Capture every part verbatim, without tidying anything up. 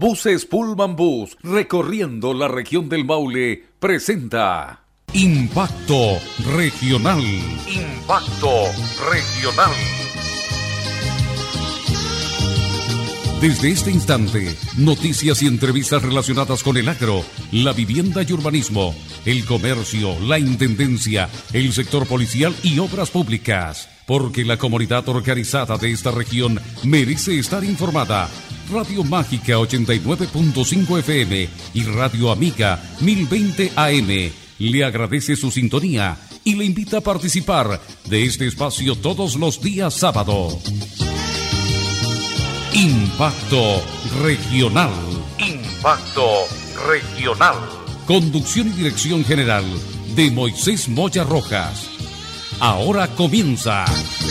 Buses Pullman Bus, recorriendo la región del Maule, presenta Impacto Regional. Impacto Regional. Desde este instante, noticias y entrevistas relacionadas con el agro, la vivienda y urbanismo, el comercio, la intendencia, el sector policial y obras públicas. Porque la comunidad organizada de esta región merece estar informada. Radio Mágica ochenta y nueve punto cinco F M y Radio Amiga mil veinte A M le agradece su sintonía y le invita a participar de este espacio todos los días sábado. Impacto Regional. Impacto Regional. Conducción y dirección general de Moisés Moya Rojas. Ahora comienza.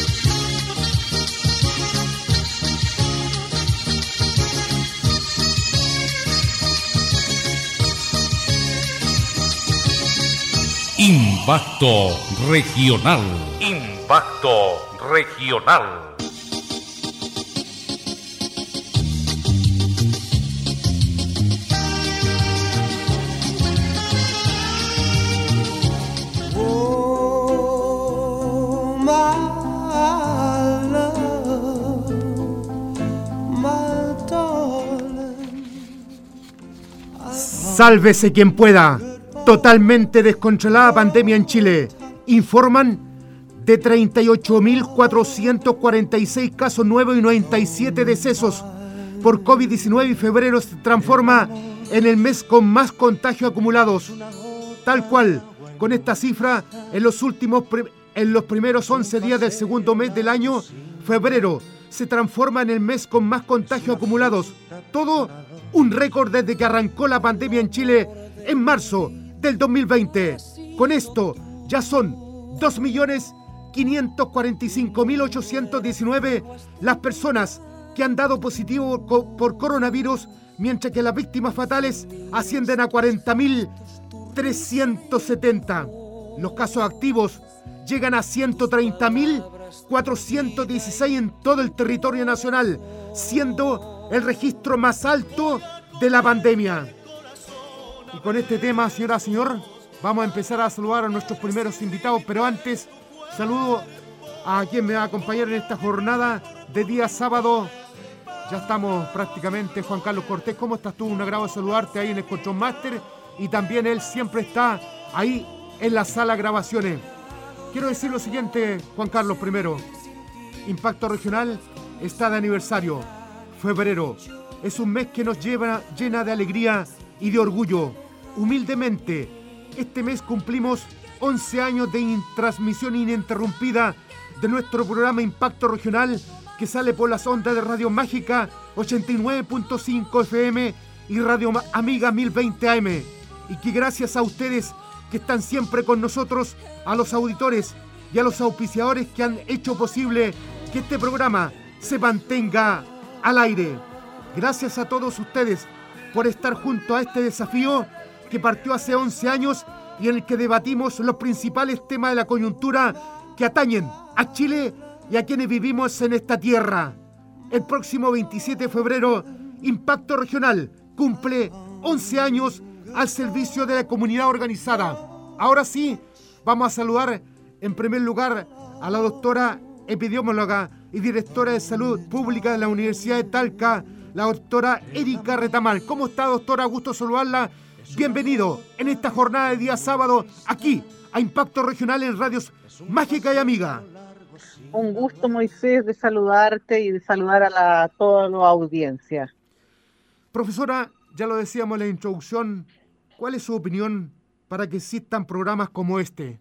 Impacto Regional. Impacto Regional. Sálvese quien pueda. Totalmente descontrolada pandemia en Chile. Informan de treinta y ocho mil cuatrocientos cuarenta y seis casos nuevos y noventa y siete decesos por COVID diecinueve y febrero se transforma en el mes con más contagios acumulados. Tal cual, con esta cifra, en los últimos en los primeros once días del segundo mes del año, febrero se transforma en el mes con más contagios acumulados. Todo un récord desde que arrancó la pandemia en Chile en marzo del dos mil veinte. Con esto ya son dos millones quinientos cuarenta y cinco mil ochocientos diecinueve las personas que han dado positivo por coronavirus, mientras que las víctimas fatales ascienden a cuarenta mil trescientos setenta. Los casos activos llegan a ciento treinta mil cuatrocientos dieciséis en todo el territorio nacional, siendo el registro más alto de la pandemia. Y con este tema, señora, señor, vamos a empezar a saludar a nuestros primeros invitados, pero antes saludo a quien me va a acompañar en esta jornada de día sábado. Ya estamos prácticamente, Juan Carlos Cortés, ¿cómo estás tú? Un agrado saludarte ahí en el Control Master, y también él siempre está ahí en la sala de grabaciones. Quiero decir lo siguiente, Juan Carlos, primero. Impacto Regional está de aniversario. Febrero es un mes que nos lleva, llena de alegría y de orgullo. Humildemente, este mes cumplimos once años de transmisión ininterrumpida de nuestro programa Impacto Regional, que sale por las ondas de Radio Mágica ochenta y nueve punto cinco F M y Radio Amiga mil veinte A M. Y que gracias a ustedes que están siempre con nosotros, a los auditores y a los auspiciadores que han hecho posible que este programa se mantenga al aire. Gracias a todos ustedes por estar junto a este desafío que partió hace once años y en el que debatimos los principales temas de la coyuntura que atañen a Chile y a quienes vivimos en esta tierra. El próximo veintisiete de febrero, Impacto Regional cumple once años al servicio de la comunidad organizada. Ahora sí, vamos a saludar en primer lugar a la doctora epidemióloga y directora de Salud Pública de la Universidad de Talca, la doctora Erika Retamal. ¿Cómo está, doctora? Gusto saludarla. Bienvenido en esta jornada de día sábado aquí a Impacto Regional en Radios Mágica y Amiga. Un gusto, Moisés, de saludarte y de saludar a la, toda la audiencia. Profesora, ya lo decíamos en la introducción, ¿cuál es su opinión para que existan programas como este?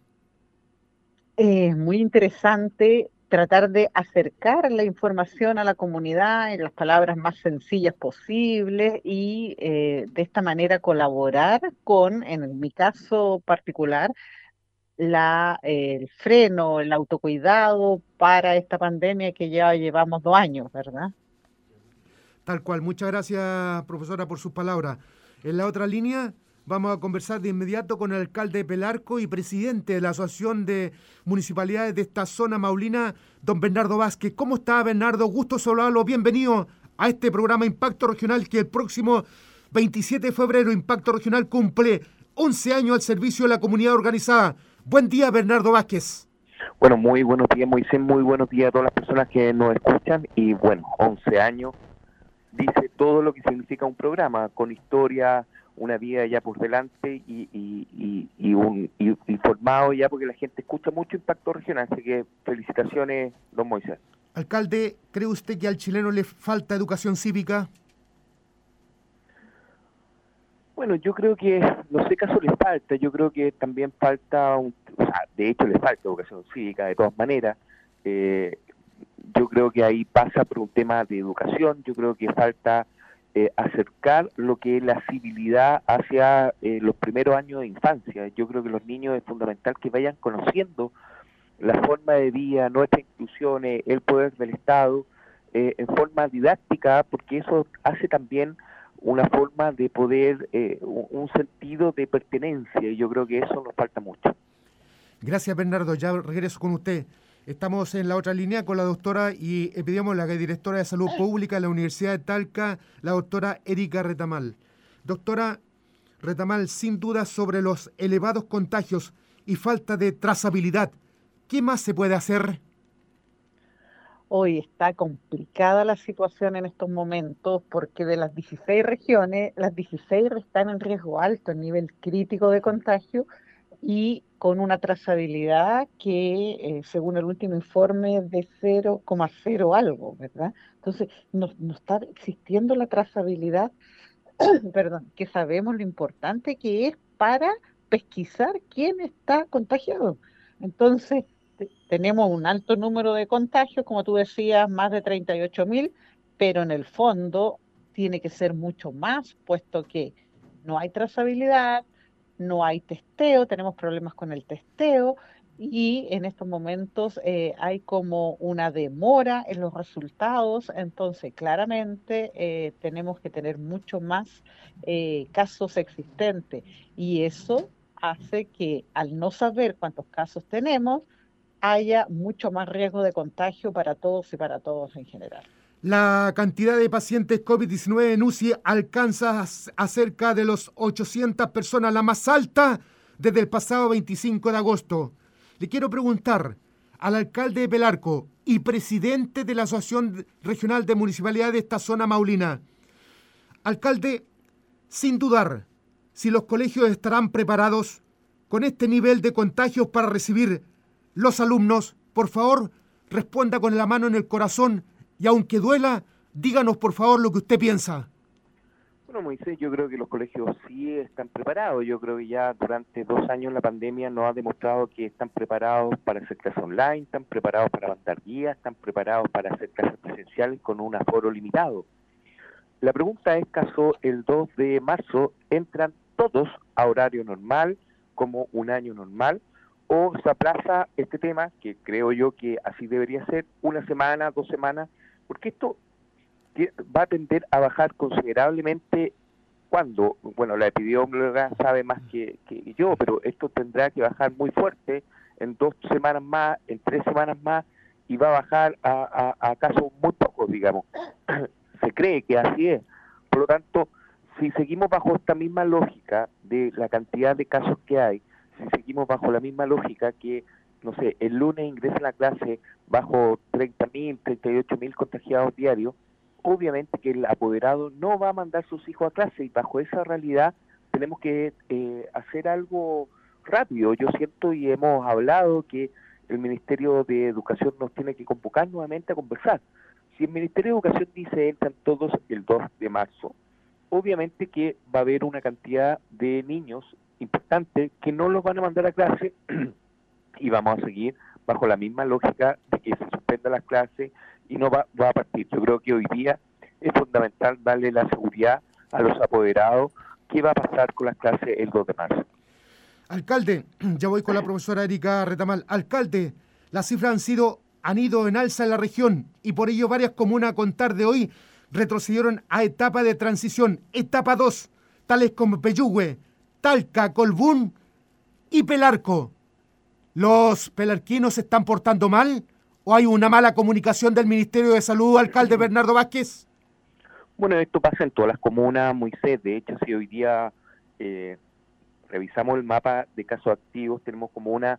Es muy interesante tratar de acercar la información a la comunidad en las palabras más sencillas posibles y eh, de esta manera colaborar con, en mi caso particular, la, eh, el freno, el autocuidado para esta pandemia que ya llevamos dos años, ¿verdad? Tal cual. Muchas gracias, profesora, por sus palabras. En la otra línea vamos a conversar de inmediato con el alcalde de Pelarco y presidente de la Asociación de Municipalidades de esta zona maulina, don Bernardo Vázquez. ¿Cómo está, Bernardo? Gusto saludarlo. Bienvenido a este programa Impacto Regional que el próximo veintisiete de febrero Impacto Regional cumple once años al servicio de la comunidad organizada. Buen día, Bernardo Vázquez. Bueno, muy buenos días, Moisés, muy buenos días a todas las personas que nos escuchan. Y bueno, once años dice todo lo que significa un programa, con historia, una vida ya por delante y, y, y, y, un, y, y formado ya, porque la gente escucha mucho Impacto Regional. Así que felicitaciones, don Moisés. Alcalde, ¿cree usted que al chileno le falta educación cívica? Bueno, yo creo que, no sé qué caso le falta, yo creo que también falta, un, o sea, de hecho le falta educación cívica de todas maneras. Eh, yo creo que ahí pasa por un tema de educación, yo creo que falta eh, acercar lo que es la civilidad hacia eh, los primeros años de infancia. Yo creo que los niños es fundamental que vayan conociendo la forma de vida, nuestras instituciones, el poder del Estado, eh, en forma didáctica, porque eso hace también una forma de poder, eh, un sentido de pertenencia, y yo creo que eso nos falta mucho. Gracias, Bernardo. Ya regreso con usted. Estamos en la otra línea con la doctora y epidemióloga y directora de Salud Pública de la Universidad de Talca, la doctora Erika Retamal. Doctora Retamal, sin duda sobre los elevados contagios y falta de trazabilidad, ¿qué más se puede hacer? Hoy está complicada la situación en estos momentos porque de las dieciséis regiones, las dieciséis están en riesgo alto, en nivel crítico de contagio y con una trazabilidad que, eh, según el último informe, es de cero coma cero algo, ¿verdad? Entonces, no, no está existiendo la trazabilidad, perdón, que sabemos lo importante que es para pesquisar quién está contagiado. Entonces, tenemos un alto número de contagios, como tú decías, más de treinta y ocho mil, pero en el fondo tiene que ser mucho más, puesto que no hay trazabilidad, no hay testeo, tenemos problemas con el testeo y en estos momentos eh, hay como una demora en los resultados, entonces claramente eh, tenemos que tener mucho más eh, casos existentes y eso hace que al no saber cuántos casos tenemos, haya mucho más riesgo de contagio para todos y para todos en general. La cantidad de pacientes COVID diecinueve en U C I alcanza a cerca de los ochocientas personas, la más alta desde el pasado veinticinco de agosto. Le quiero preguntar al alcalde de Pelarco y presidente de la Asociación Regional de Municipalidades de esta zona maulina. Alcalde, sin dudar, si los colegios estarán preparados con este nivel de contagios para recibir los alumnos, por favor, responda con la mano en el corazón y aunque duela, díganos por favor lo que usted piensa. Bueno, Moisés, yo creo que los colegios sí están preparados. Yo creo que ya durante dos años la pandemia nos ha demostrado que están preparados para hacer clases online, están preparados para mandar guías, están preparados para hacer clases presenciales con un aforo limitado. La pregunta es, ¿caso el dos de marzo entran todos a horario normal, como un año normal, o se aplaza este tema, que creo yo que así debería ser, una semana, dos semanas, porque esto va a tender a bajar considerablemente cuando, bueno, la epidemióloga sabe más que, que yo, pero esto tendrá que bajar muy fuerte en dos semanas más, en tres semanas más, y va a bajar a, a, a casos muy pocos, digamos. Se cree que así es. Por lo tanto, si seguimos bajo esta misma lógica de la cantidad de casos que hay, si seguimos bajo la misma lógica que, no sé, el lunes ingresa a la clase bajo treinta mil, treinta y ocho mil contagiados diarios, obviamente que el apoderado no va a mandar a sus hijos a clase, y bajo esa realidad tenemos que eh, hacer algo rápido. Yo siento y hemos hablado que el Ministerio de Educación nos tiene que convocar nuevamente a conversar. Si el Ministerio de Educación dice entran todos el dos de marzo, obviamente que va a haber una cantidad de niños importante que no los van a mandar a clase y vamos a seguir bajo la misma lógica de que se suspenda las clases y no va, va a partir. Yo creo que hoy día es fundamental darle la seguridad a los apoderados qué va a pasar con las clases el dos de marzo. Alcalde, ya voy con la profesora Erika Retamal. Alcalde, las cifras han sido, han ido en alza en la región y por ello varias comunas a contar de hoy retrocedieron a etapa de transición, etapa dos, tales como Peyúgue, Talca, Colbún y Pelarco. ¿Los pelarquinos se están portando mal o hay una mala comunicación del Ministerio de Salud, alcalde Bernardo Vázquez? Bueno, esto pasa en todas las comunas, Moisés. De hecho, si hoy día eh, revisamos el mapa de casos activos, tenemos comunas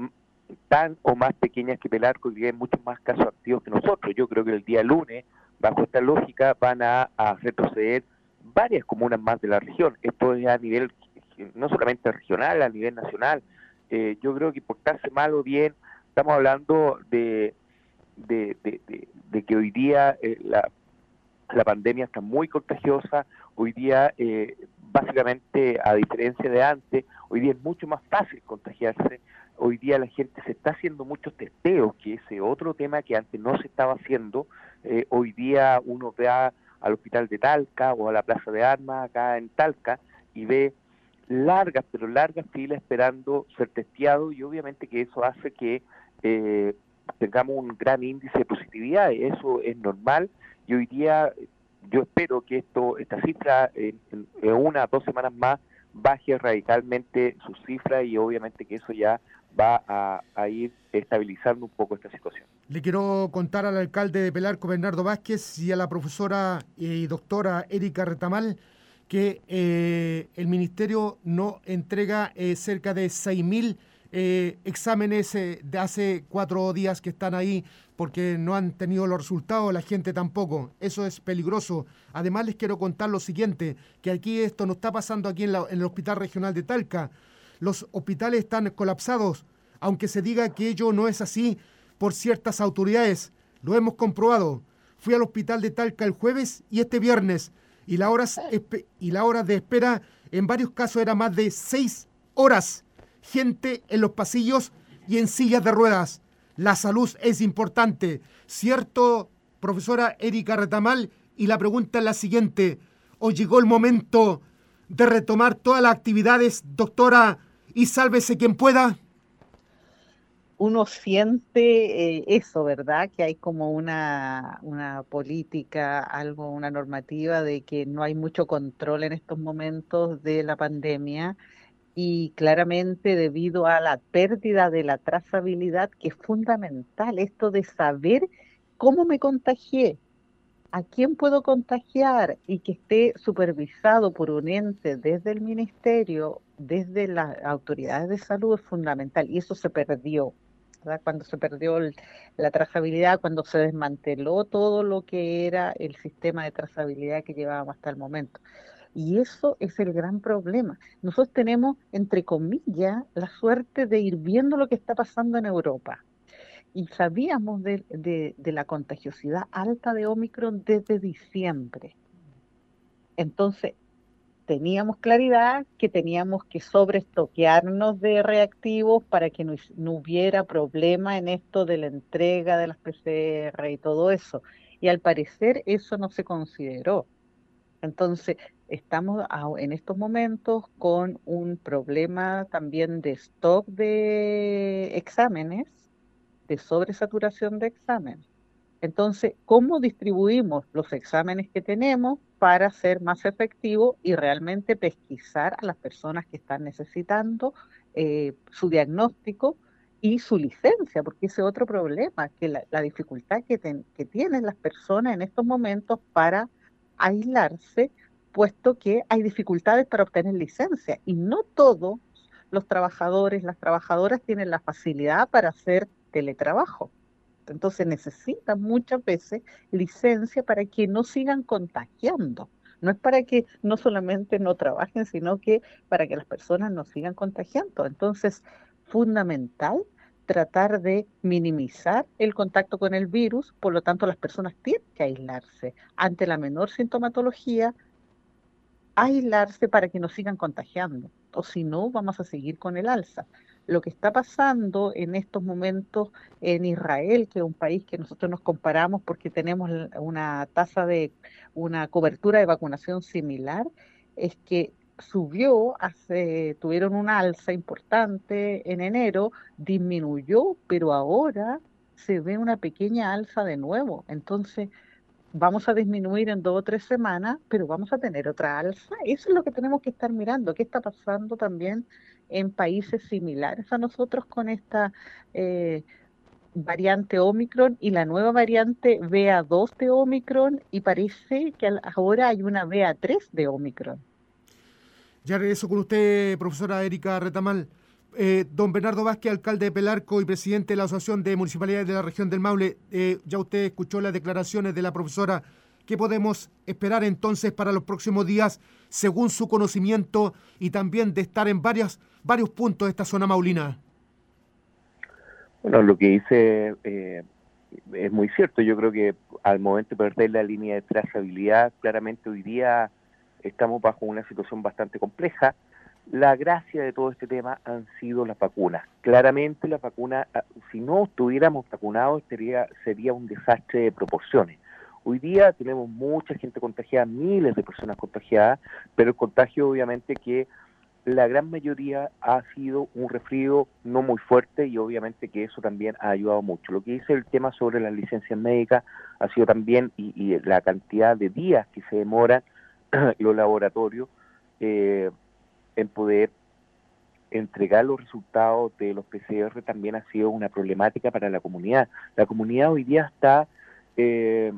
tan o más pequeñas que Pelarco, que hay muchos más casos activos que nosotros. Yo creo que el día lunes, bajo esta lógica, van a, a retroceder varias comunas más de la región. Esto es a nivel, no solamente regional, a nivel nacional. Eh, yo creo que portarse mal o bien, estamos hablando de, de, de, de, de que hoy día eh, la La pandemia está muy contagiosa. Hoy día, eh, básicamente, a diferencia de antes, hoy día es mucho más fácil contagiarse. Hoy día la gente se está haciendo muchos testeos, que ese otro tema que antes no se estaba haciendo. Eh, hoy día uno va al hospital de Talca o a la Plaza de Armas acá en Talca y ve largas, pero largas filas esperando ser testeado, y obviamente que eso hace que eh, tengamos un gran índice de positividad. Eso es normal. Y hoy día yo espero que esto, esta cifra en, en, en una o dos semanas más baje radicalmente su cifra, y obviamente que eso ya va a, a ir estabilizando un poco esta situación. Le quiero contar al alcalde de Pelarco, Bernardo Vázquez, y a la profesora y doctora Erika Retamal que eh, el ministerio no entrega eh, cerca de seis mil Eh, exámenes eh, de hace cuatro días que están ahí porque no han tenido los resultados, la gente tampoco. Eso es peligroso. Además les quiero contar lo siguiente, que aquí esto no está pasando aquí en, la, en el Hospital Regional de Talca. Los hospitales están colapsados, aunque se diga que ello no es así por ciertas autoridades. Lo hemos comprobado. Fui al Hospital de Talca el jueves y este viernes, y la hora, y la hora de espera en varios casos era más de seis horas. Gente en los pasillos y en sillas de ruedas. La salud es importante, ¿cierto, profesora Erika Retamal? Y la pregunta es la siguiente: ¿os llegó el momento de retomar todas las actividades, doctora, y sálvese quien pueda? Uno siente eh, eso, ¿verdad? Que hay como una, una política, algo, una normativa de que no hay mucho control en estos momentos de la pandemia. Y claramente debido a la pérdida de la trazabilidad, que es fundamental, esto de saber cómo me contagié, a quién puedo contagiar, y que esté supervisado por un ente desde el ministerio, desde las autoridades de salud, es fundamental. Y eso se perdió, ¿verdad? Cuando se perdió el- la trazabilidad, cuando se desmanteló todo lo que era el sistema de trazabilidad que llevábamos hasta el momento. Y eso es el gran problema. Nosotros tenemos, entre comillas, la suerte de ir viendo lo que está pasando en Europa. Y sabíamos de, de- de la contagiosidad alta de Omicron desde diciembre. Entonces, teníamos claridad que teníamos que sobreestoquearnos de reactivos para que no, hus- no hubiera problema en esto de la entrega de las P C R y todo eso. Y al parecer eso no se consideró. Entonces, estamos a- en estos momentos con un problema también de stock de exámenes, de sobresaturación de exámenes. Entonces, ¿cómo distribuimos los exámenes que tenemos para ser más efectivos y realmente pesquisar a las personas que están necesitando eh, su diagnóstico y su licencia? Porque ese es otro problema, que la, la dificultad que, ten- que tienen las personas en estos momentos para aislarse, puesto que hay dificultades para obtener licencia y no todos los trabajadores, las trabajadoras tienen la facilidad para hacer teletrabajo. Entonces necesitan muchas veces licencia para que no sigan contagiando. No es para que no solamente no trabajen, sino que para que las personas no sigan contagiando. Entonces, fundamental tratar de minimizar el contacto con el virus, por lo tanto las personas tienen que aislarse ante la menor sintomatología, aislarse para que no sigan contagiando, o si no, vamos a seguir con el alza. Lo que está pasando en estos momentos en Israel, que es un país que nosotros nos comparamos porque tenemos l- una tasa de, una cobertura de vacunación similar, es que subió, hace, tuvieron una alza importante en enero, disminuyó, pero ahora se ve una pequeña alza de nuevo. Entonces, vamos a disminuir en dos o tres semanas, pero vamos a tener otra alza. Eso es lo que tenemos que estar mirando. ¿Qué está pasando también en países similares a nosotros con esta, eh, variante Omicron y la nueva variante B A dos de Omicron, y parece que ahora hay una B A tres de Omicron. Ya regreso con usted, profesora Erika Retamal. Eh, don Bernardo Vázquez, alcalde de Pelarco y presidente de la Asociación de Municipalidades de la Región del Maule, eh, ya usted escuchó las declaraciones de la profesora. ¿Qué podemos esperar entonces para los próximos días, según su conocimiento y también de estar en varias, varios puntos de esta zona maulina? Bueno, lo que dice eh, es muy cierto. Yo creo que al momento de perder la línea de trazabilidad, claramente hoy día estamos bajo una situación bastante compleja. La gracia de todo este tema han sido las vacunas. Claramente las vacunas, si no estuviéramos vacunados, sería, sería un desastre de proporciones. Hoy día tenemos mucha gente contagiada, miles de personas contagiadas, pero el contagio obviamente que la gran mayoría ha sido un resfrío no muy fuerte y obviamente que eso también ha ayudado mucho. Lo que dice el tema sobre las licencias médicas ha sido también, y, y la cantidad de días que se demoran los laboratorios eh, en poder entregar los resultados de los P C R también ha sido una problemática para la comunidad. La comunidad hoy día está, eh,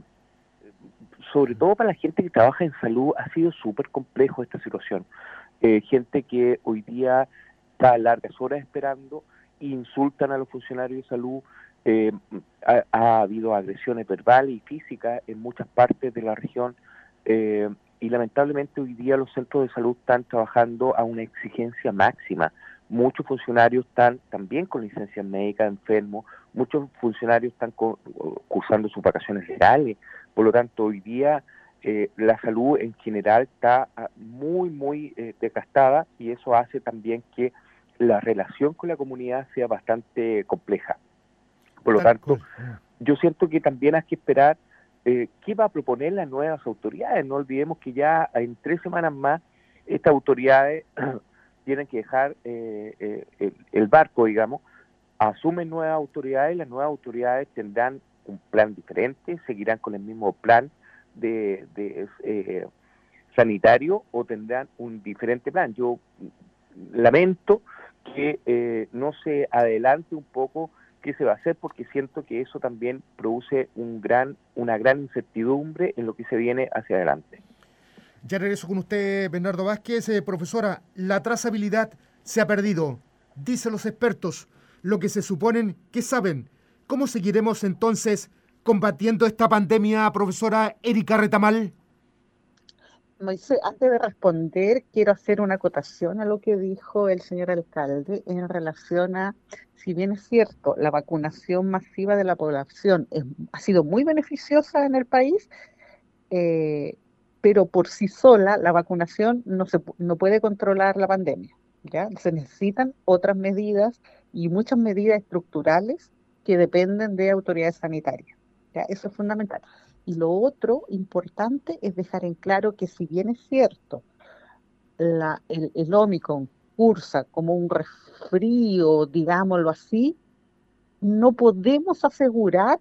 sobre todo para la gente que trabaja en salud, ha sido súper complejo esta situación. Eh, gente que hoy día está a largas horas esperando, insultan a los funcionarios de salud, eh, ha, ha habido agresiones verbales y físicas en muchas partes de la región, eh, y lamentablemente hoy día los centros de salud están trabajando a una exigencia máxima. Muchos funcionarios están también con licencias médicas enfermos, muchos funcionarios están con, cursando sus vacaciones legales, por lo tanto hoy día eh, la salud en general está muy, muy eh, desgastada, y eso hace también que la relación con la comunidad sea bastante compleja. Por lo tanto, yo siento que también hay que esperar Eh, ¿qué va a proponer las nuevas autoridades? No olvidemos que ya en tres semanas más estas autoridades tienen que dejar eh, eh, el, el barco, digamos, asumen nuevas autoridades, las nuevas autoridades tendrán un plan diferente, seguirán con el mismo plan de, de eh, sanitario o tendrán un diferente plan. Yo lamento que eh, no se adelante un poco qué se va a hacer, porque siento que eso también produce un gran, una gran incertidumbre en lo que se viene hacia adelante. Ya regreso con usted, Bernardo Vázquez. Eh, profesora, la trazabilidad se ha perdido, dicen los expertos, lo que se suponen que saben. ¿Cómo seguiremos entonces combatiendo esta pandemia, profesora Erika Retamal? Moisés, antes de responder, quiero hacer una acotación a lo que dijo el señor alcalde en relación a, si bien es cierto, la vacunación masiva de la población es, ha sido muy beneficiosa en el país, eh, pero por sí sola la vacunación no, se, no puede controlar la pandemia, ¿ya? Se necesitan otras medidas y muchas medidas estructurales que dependen de autoridades sanitarias, ¿ya? Eso es fundamental. Y lo otro importante es dejar en claro que si bien es cierto, la, el, el Omicron cursa como un resfrío, digámoslo así, no podemos asegurar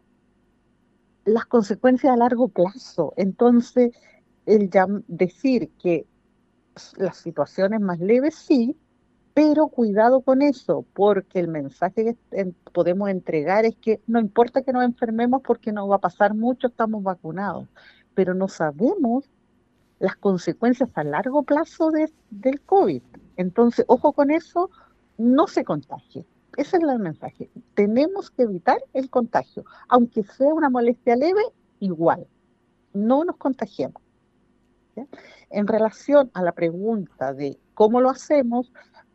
las consecuencias a largo plazo. Entonces, el llam- decir que las situaciones más leves sí, pero cuidado con eso, porque el mensaje que en- podemos entregar es que no importa que nos enfermemos porque no va a pasar mucho, estamos vacunados, pero no sabemos las consecuencias a largo plazo de- del COVID. Entonces, ojo con eso, no se contagie. Ese es el mensaje. Tenemos que evitar el contagio, aunque sea una molestia leve, igual, no nos contagiemos. ¿Ya? En relación a la pregunta de cómo lo hacemos,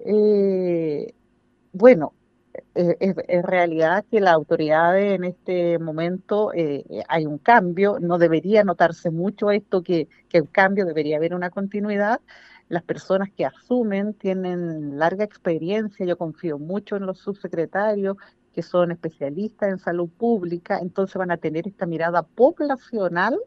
eh, bueno, eh, es, es realidad que las autoridades en este momento eh, eh, hay un cambio, no debería notarse mucho esto que, que un cambio, debería haber una continuidad. Las personas que asumen tienen larga experiencia, yo confío mucho en los subsecretarios que son especialistas en salud pública, entonces van a tener esta mirada poblacional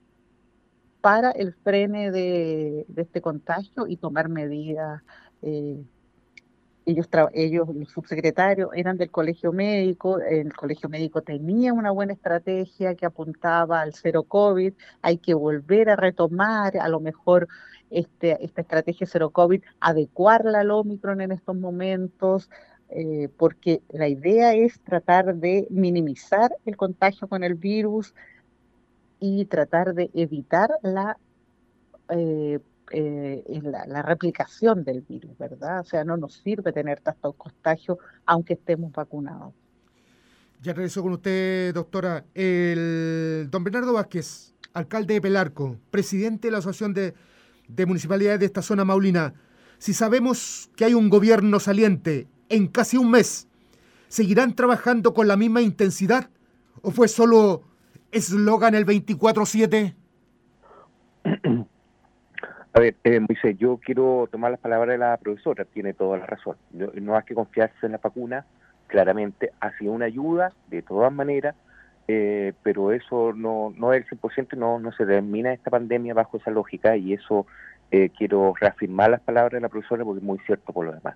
para el frene de, de este contagio y tomar medidas. eh, ellos, tra- ellos, los subsecretarios, eran del colegio médico, el colegio médico tenía una buena estrategia que apuntaba al cero COVID, hay que volver a retomar, a lo mejor este, esta estrategia cero COVID, adecuarla al Omicron en estos momentos, eh, porque la idea es tratar de minimizar el contagio con el virus y tratar de evitar la, eh, eh, la, la replicación del virus, ¿verdad? O sea, no nos sirve tener tantos contagios aunque estemos vacunados. Ya regreso con usted, doctora. El don Bernardo Vázquez, alcalde de Pelarco, presidente de la Asociación de, de Municipalidades de esta zona maulina. Si sabemos que hay un gobierno saliente en casi un mes, ¿seguirán trabajando con la misma intensidad? ¿O fue solo eslogan el veinticuatro siete? A ver, eh, Moisés, yo quiero tomar las palabras de la profesora, tiene toda la razón. No, no hay que confiarse en la vacuna, claramente ha sido una ayuda, de todas maneras, eh, pero eso no, no es el cien por ciento, no, no se termina esta pandemia bajo esa lógica, y eso eh, quiero reafirmar las palabras de la profesora porque es muy cierto por lo demás.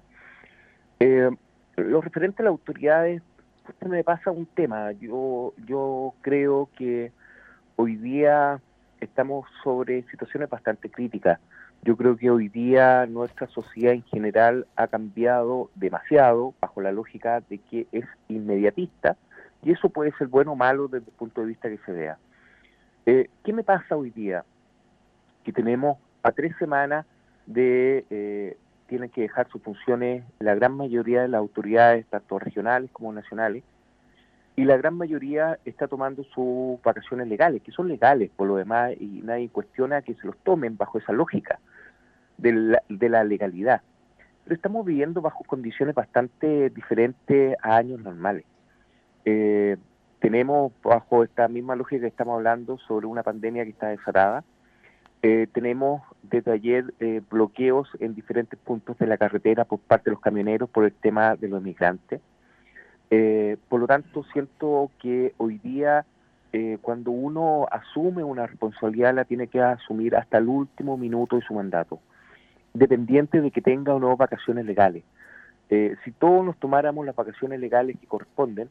Eh, lo referente a las autoridades, me pasa un tema. Yo, yo creo que hoy día estamos sobre situaciones bastante críticas. Yo creo que hoy día nuestra sociedad en general ha cambiado demasiado bajo la lógica de que es inmediatista, y eso puede ser bueno o malo desde el punto de vista que se vea. Eh, ¿Qué me pasa hoy día? Que tenemos a tres semanas de... Eh, tienen que dejar sus funciones la gran mayoría de las autoridades, tanto regionales como nacionales, y la gran mayoría está tomando sus vacaciones legales, que son legales por lo demás, y nadie cuestiona que se los tomen bajo esa lógica de la, de la legalidad. Pero estamos viviendo bajo condiciones bastante diferentes a años normales. Eh, tenemos bajo esta misma lógica que estamos hablando sobre una pandemia que está desatada. Eh, tenemos desde ayer eh, bloqueos en diferentes puntos de la carretera por parte de los camioneros por el tema de los migrantes. Eh, por lo tanto, siento que hoy día, eh, cuando uno asume una responsabilidad, la tiene que asumir hasta el último minuto de su mandato, dependiente de que tenga o no vacaciones legales. Eh, si todos nos tomáramos las vacaciones legales que corresponden,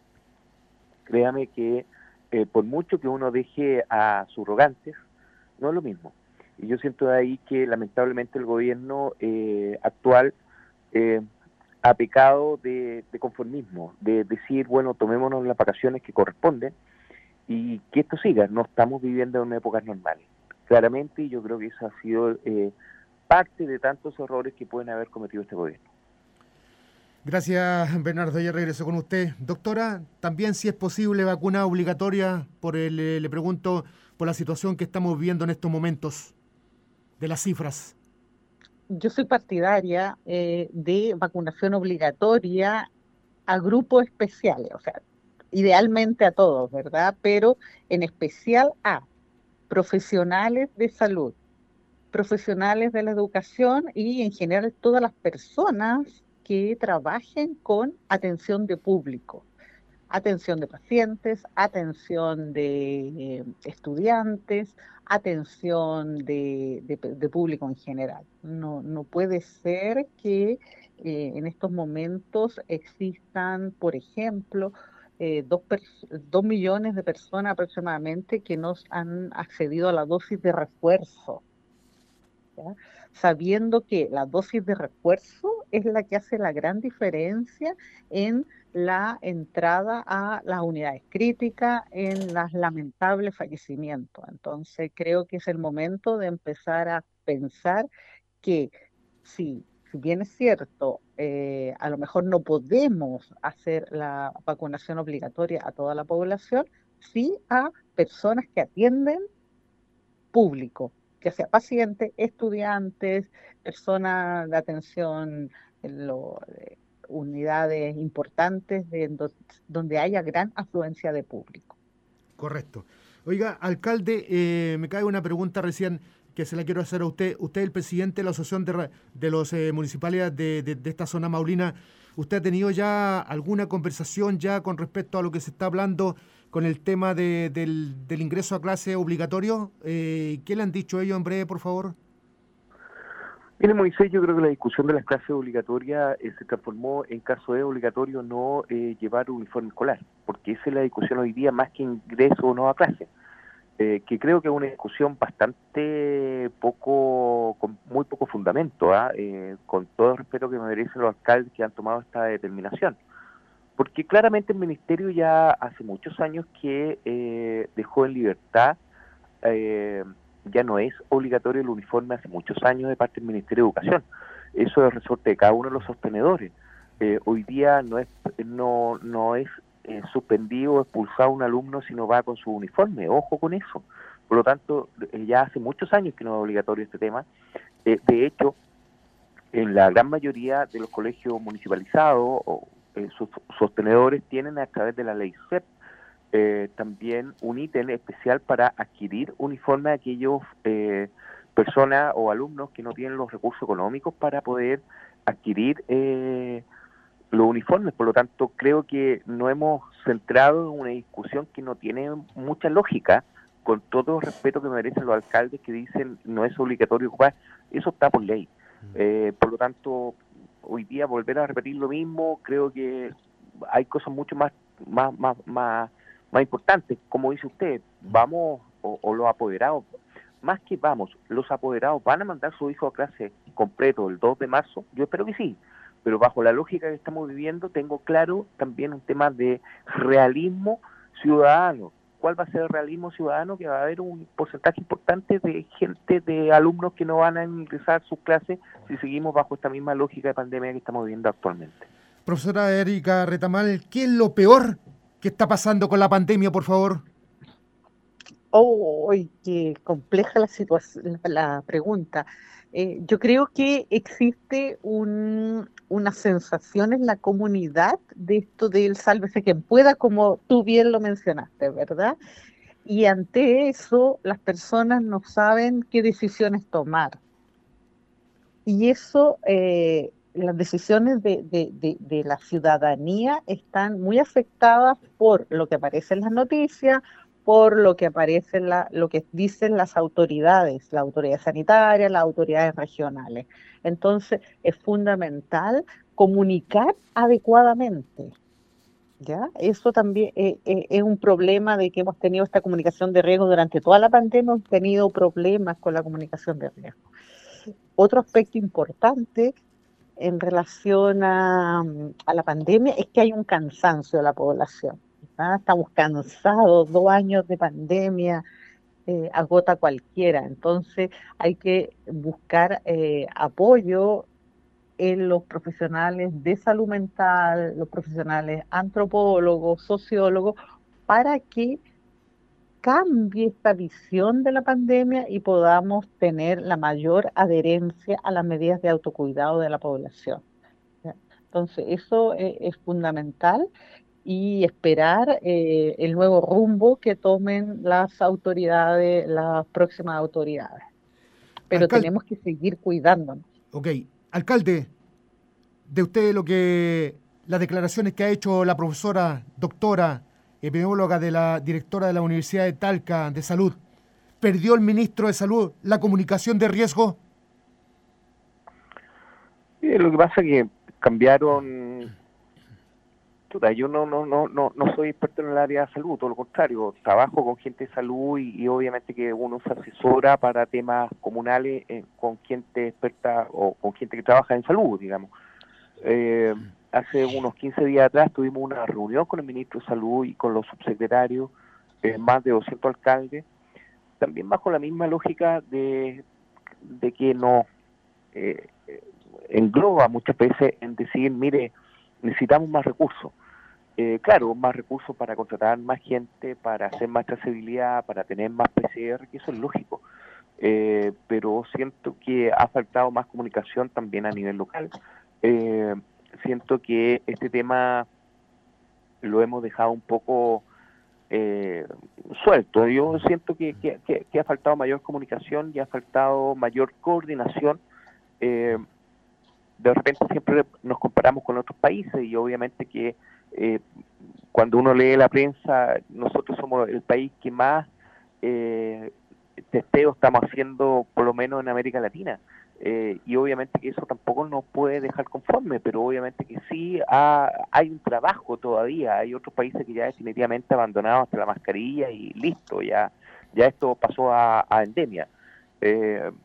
créame que eh, por mucho que uno deje a subrogantes, no es lo mismo. Y yo siento de ahí que lamentablemente el gobierno eh, actual eh, ha pecado de, de conformismo, de decir, bueno, tomémonos las vacaciones que corresponden y que esto siga. No estamos viviendo en épocas normales. Claramente, y yo creo que eso ha sido eh, parte de tantos errores que pueden haber cometido este gobierno. Gracias, Bernardo. Ya regreso con usted. Doctora, también si es posible vacuna obligatoria, por el, le pregunto por la situación que estamos viviendo en estos momentos, de las cifras. Yo soy partidaria eh, de vacunación obligatoria a grupos especiales, o sea, idealmente a todos, ¿verdad? Pero en especial a profesionales de salud, profesionales de la educación y en general todas las personas que trabajen con atención de público, atención de pacientes, atención de eh, estudiantes, atención de, de, de público en general. No, no puede ser que eh, en estos momentos existan, por ejemplo, eh, dos, dos millones de personas aproximadamente que no han accedido a la dosis de refuerzo, ¿ya? Sabiendo que la dosis de refuerzo es la que hace la gran diferencia en la entrada a las unidades críticas, en los lamentables fallecimientos. Entonces creo que es el momento de empezar a pensar que sí, si bien es cierto, eh, a lo mejor no podemos hacer la vacunación obligatoria a toda la población, sí a personas que atienden público, ya sea pacientes, estudiantes, personas de atención, en lo, eh, unidades importantes de, do, donde haya gran afluencia de público. Correcto. Oiga, alcalde, eh, me cae una pregunta recién que se la quiero hacer a usted. Usted es el presidente de la Asociación de, de los eh, Municipalidades de, de, de esta zona maulina. ¿Usted ha tenido ya alguna conversación ya con respecto a lo que se está hablando con el tema de, del, del ingreso a clase obligatorio? Eh, ¿Qué le han dicho ellos en breve, por favor? Mire, Moisés, yo creo que la discusión de las clases obligatorias eh, se transformó en caso de obligatorio no eh, llevar uniforme escolar, porque esa es la discusión hoy día más que ingreso o no a clase, eh, que creo que es una discusión bastante poco, con muy poco fundamento. fundamento, ¿ah? eh, con todo el respeto que me merecen los alcaldes que han tomado esta determinación. Porque claramente el Ministerio ya hace muchos años que eh, dejó en libertad, eh, ya no es obligatorio el uniforme hace muchos años de parte del Ministerio de Educación. Eso es resorte de cada uno de los sostenedores. Eh, hoy día no es no no es eh, suspendido o expulsado un alumno si no va con su uniforme. Ojo con eso. Por lo tanto, eh, ya hace muchos años que no es obligatorio este tema. Eh, de hecho, en la gran mayoría de los colegios municipalizados, o, eh, sus sostenedores tienen a través de la ley C E P eh, también un ítem especial para adquirir uniformes a aquellos eh, personas o alumnos que no tienen los recursos económicos para poder adquirir eh, los uniformes. Por lo tanto, creo que nos hemos centrado en una discusión que no tiene mucha lógica, con todo el respeto que merecen los alcaldes que dicen no es obligatorio ocupar. Eso está por ley. Eh, por lo tanto, hoy día volver a repetir lo mismo, creo que hay cosas mucho más más más más, más importantes. Como dice usted, vamos, o, o los apoderados, más que vamos, los apoderados van a mandar a su hijo a clase completo el dos de marzo. Yo espero que sí, pero bajo la lógica que estamos viviendo tengo claro también un tema de realismo ciudadano. ¿Cuál va a ser el realismo ciudadano? Que va a haber un porcentaje importante de gente, de alumnos que no van a ingresar a sus clases si seguimos bajo esta misma lógica de pandemia que estamos viviendo actualmente. Profesora Erika Retamal, ¿qué es lo peor que está pasando con la pandemia, por favor? Oh, qué compleja la situación, la pregunta. Eh, yo creo que existe un, una sensación en la comunidad de esto del sálvese quien pueda, como tú bien lo mencionaste, ¿verdad? Y ante eso, las personas no saben qué decisiones tomar. Y eso, eh, las decisiones de, de, de, de la ciudadanía están muy afectadas por lo que aparece en las noticias, por lo que aparece en la, lo que dicen las autoridades, las autoridades sanitarias, las autoridades regionales. Entonces, es fundamental comunicar adecuadamente. ¿Ya? Eso también eh, eh, es un problema de que hemos tenido esta comunicación de riesgo durante toda la pandemia, hemos tenido problemas con la comunicación de riesgo. Otro aspecto importante en relación a, a la pandemia es que hay un cansancio de la población. ¿Ah? Estamos cansados, dos años de pandemia, eh, agota cualquiera. Entonces hay que buscar eh, apoyo en los profesionales de salud mental, los profesionales antropólogos, sociólogos, para que cambie esta visión de la pandemia y podamos tener la mayor adherencia a las medidas de autocuidado de la población. ¿Ya? Entonces, eso es, es fundamental y esperar eh, el nuevo rumbo que tomen las autoridades, las próximas autoridades. Pero Alcal- tenemos que seguir cuidándonos. Ok, alcalde, de usted lo que las declaraciones que ha hecho la profesora doctora epidemióloga de la directora de la Universidad de Talca de Salud, ¿perdió el ministro de Salud la comunicación de riesgo? Eh, lo que pasa es que cambiaron. Puta, yo no no no no no soy experto en el área de salud, todo lo contrario, trabajo con gente de salud y, y obviamente que uno se asesora para temas comunales eh, con gente experta o con gente que trabaja en salud, digamos. Eh, hace unos quince días atrás tuvimos una reunión con el ministro de Salud y con los subsecretarios, eh, más de doscientos alcaldes, también bajo la misma lógica de, de que nos eh, engloba muchas veces en decir, mire, necesitamos más recursos. Eh, claro, más recursos para contratar más gente, para hacer más trazabilidad, para tener más P C R, que eso es lógico. Eh, pero siento que ha faltado más comunicación también a nivel local. Eh, siento que este tema lo hemos dejado un poco eh, suelto. Yo siento que, que, que, que ha faltado mayor comunicación y ha faltado mayor coordinación. Eh, de repente siempre nos comparamos con otros países y obviamente que eh, cuando uno lee la prensa, nosotros somos el país que más eh, testeo estamos haciendo, por lo menos en América Latina. Eh, y obviamente que eso tampoco nos puede dejar conforme, pero obviamente que sí ha, hay un trabajo todavía. Hay otros países que ya definitivamente abandonaron hasta la mascarilla y listo, ya ya esto pasó a, a endemia. Eh,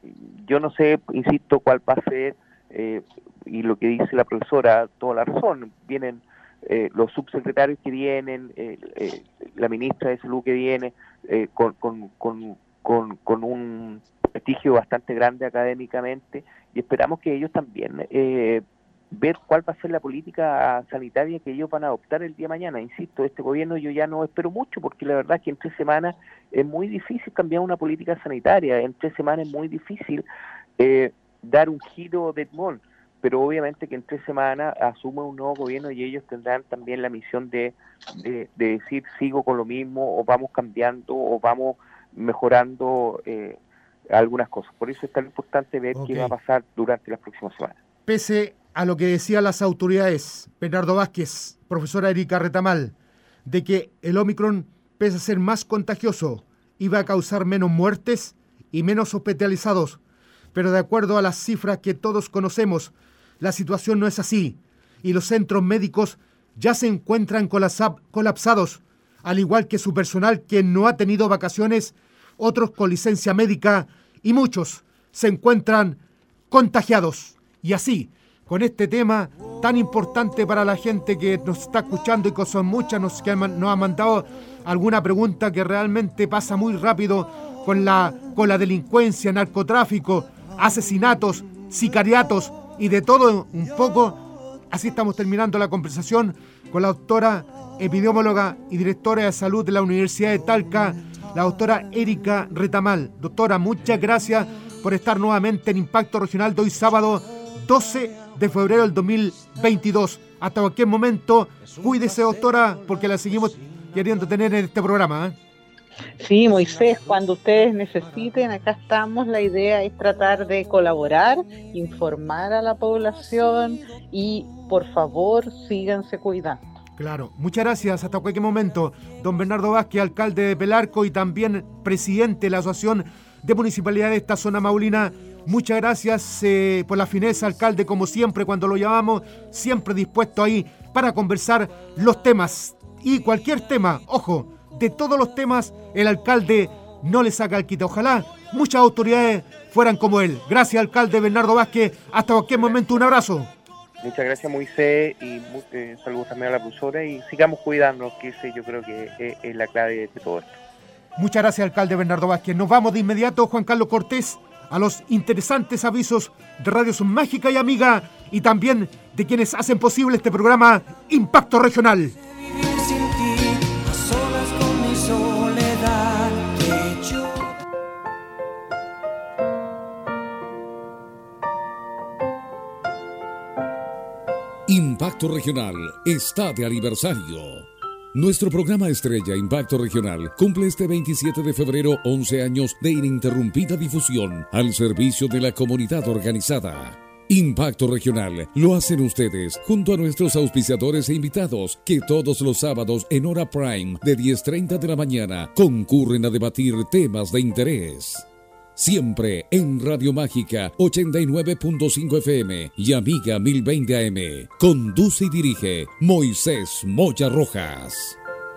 yo no sé, insisto, cuál va a ser, eh, y lo que dice la profesora, toda la razón, vienen eh, los subsecretarios que vienen, eh, eh, la ministra de Salud que viene, eh, con, con, con, con, con un prestigio bastante grande académicamente, y esperamos que ellos también eh, ver cuál va a ser la política sanitaria que ellos van a adoptar el día de mañana. Insisto, este gobierno yo ya no espero mucho, porque la verdad es que en tres semanas es muy difícil cambiar una política sanitaria, en tres semanas es muy difícil eh, dar un giro de timón, pero obviamente que en tres semanas asume un nuevo gobierno y ellos tendrán también la misión de, de, de decir sigo con lo mismo, o vamos cambiando, o vamos mejorando eh, algunas cosas. Por eso es tan importante ver okay. qué va a pasar durante las próximas semanas. Pese a lo que decían las autoridades, Bernardo Vázquez, profesora Erika Retamal, de que el Omicron, pese a ser más contagioso, iba a causar menos muertes y menos hospitalizados, pero de acuerdo a las cifras que todos conocemos, la situación no es así, y los centros médicos ya se encuentran colapsados, al igual que su personal que no ha tenido vacaciones, otros con licencia médica, y muchos se encuentran contagiados. Y así, con este tema tan importante para la gente que nos está escuchando, y que son muchas, nos, que nos han mandado alguna pregunta que realmente pasa muy rápido con la, con la delincuencia, narcotráfico, asesinatos, sicariatos y de todo un poco. Así estamos terminando la conversación con la doctora epidemióloga y directora de salud de la Universidad de Talca, la doctora Erika Retamal. Doctora, muchas gracias por estar nuevamente en Impacto Regional de hoy sábado doce de febrero del dos mil veintidós. Hasta cualquier momento, cuídese, doctora, porque la seguimos queriendo tener en este programa, ¿eh? Sí, Moisés, cuando ustedes necesiten, acá estamos. La idea es tratar de colaborar, informar a la población y, por favor, síganse cuidando. Claro, muchas gracias. Hasta cualquier momento. Don Bernardo Vázquez, alcalde de Pelarco y también presidente de la Asociación de Municipalidades de esta zona maulina. Muchas gracias eh, por la fineza, alcalde, como siempre, cuando lo llamamos, siempre dispuesto ahí para conversar los temas. Y cualquier tema, ojo, de todos los temas, el alcalde no le saca el quita. Ojalá muchas autoridades fueran como él. Gracias, alcalde Bernardo Vázquez. Hasta cualquier momento, un abrazo. Muchas gracias, Moisés, y eh, saludos también a la profesora, y sigamos cuidándonos, que ese yo creo que es, es la clave de todo esto. Muchas gracias, alcalde Bernardo Vázquez. Nos vamos de inmediato, Juan Carlos Cortés, a los interesantes avisos de Radio Son Mágica y Amiga, y también de quienes hacen posible este programa Impacto Regional. Impacto Regional está de aniversario. Nuestro programa estrella Impacto Regional cumple este veintisiete de febrero once años de ininterrumpida difusión al servicio de la comunidad organizada. Impacto Regional lo hacen ustedes junto a nuestros auspiciadores e invitados que todos los sábados en hora prime de diez treinta de la mañana concurren a debatir temas de interés. Siempre en Radio Mágica ochenta y nueve punto cinco F M y Amiga mil veinte A M. Conduce y dirige Moisés Moya Rojas.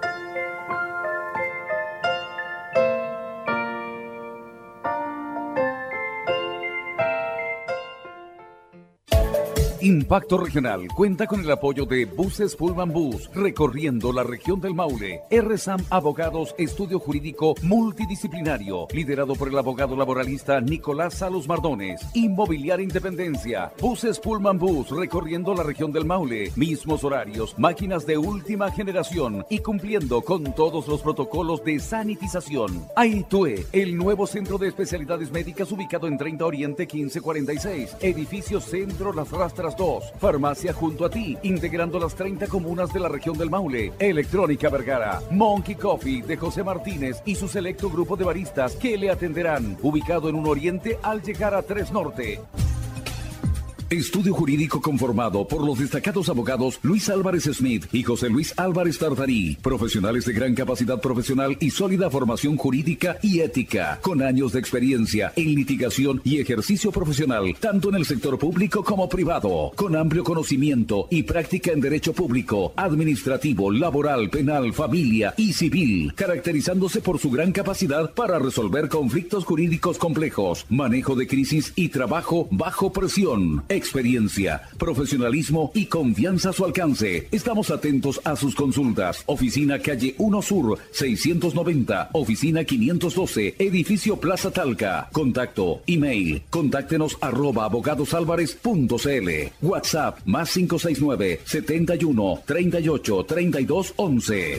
Impacto Regional cuenta con el apoyo de Buses Pullman Bus, recorriendo la región del Maule. R S A M Abogados, estudio jurídico multidisciplinario, liderado por el abogado laboralista Nicolás Salos Mardones. Inmobiliaria Independencia. Buses Pullman Bus, recorriendo la región del Maule. Mismos horarios, máquinas de última generación y cumpliendo con todos los protocolos de sanitización. Aitue, el nuevo centro de especialidades médicas ubicado en treinta Oriente quince cuarenta y seis. Edificio Centro Las Rastras dos. Farmacia junto a ti, integrando las treinta comunas de la región del Maule. Electrónica Vergara. Monkey Coffee de José Martínez y su selecto grupo de baristas que le atenderán. Ubicado en un Oriente al llegar a tres Norte. Estudio jurídico conformado por los destacados abogados Luis Álvarez Smith y José Luis Álvarez Tartarí, profesionales de gran capacidad profesional y sólida formación jurídica y ética, con años de experiencia en litigación y ejercicio profesional, tanto en el sector público como privado, con amplio conocimiento y práctica en derecho público, administrativo, laboral, penal, familia y civil, caracterizándose por su gran capacidad para resolver conflictos jurídicos complejos, manejo de crisis y trabajo bajo presión. Experiencia, profesionalismo y confianza a su alcance. Estamos atentos a sus consultas. Oficina Calle uno Sur, seiscientos noventa, Oficina quinientos doce, Edificio Plaza Talca. Contacto, email, contáctenos arroba abogadosalvarez.cl. WhatsApp, más cinco seis nueve, setenta y uno, treinta y ocho, treinta y dos, once.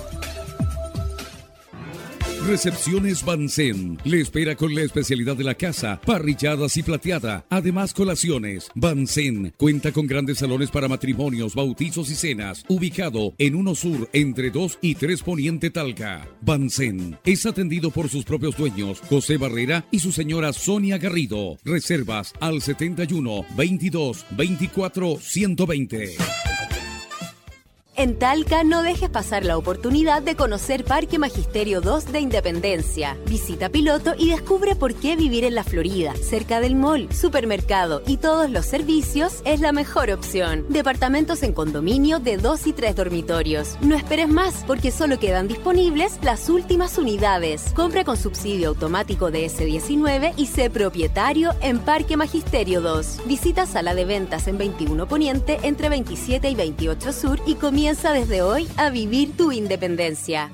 Recepciones Bansen le espera con la especialidad de la casa, parrilladas y plateada, además colaciones. Bansen cuenta con grandes salones para matrimonios, bautizos y cenas, ubicado en uno Sur entre dos y tres Poniente Talca. Bansen es atendido por sus propios dueños, José Barrera y su señora Sonia Garrido. Reservas al setenta y uno, veintidós, veinticuatro, ciento veinte. En Talca no dejes pasar la oportunidad de conocer Parque Magisterio dos de Independencia. Visita piloto y descubre por qué vivir en la Florida, cerca del mall, supermercado y todos los servicios es la mejor opción. Departamentos en condominio de dos y tres dormitorios. No esperes más porque solo quedan disponibles las últimas unidades. Compra con subsidio automático de ese diecinueve y sé propietario en Parque Magisterio dos. Visita sala de ventas en veintiuno Poniente entre veintisiete y veintiocho Sur y comienza Comienza desde hoy a vivir tu independencia.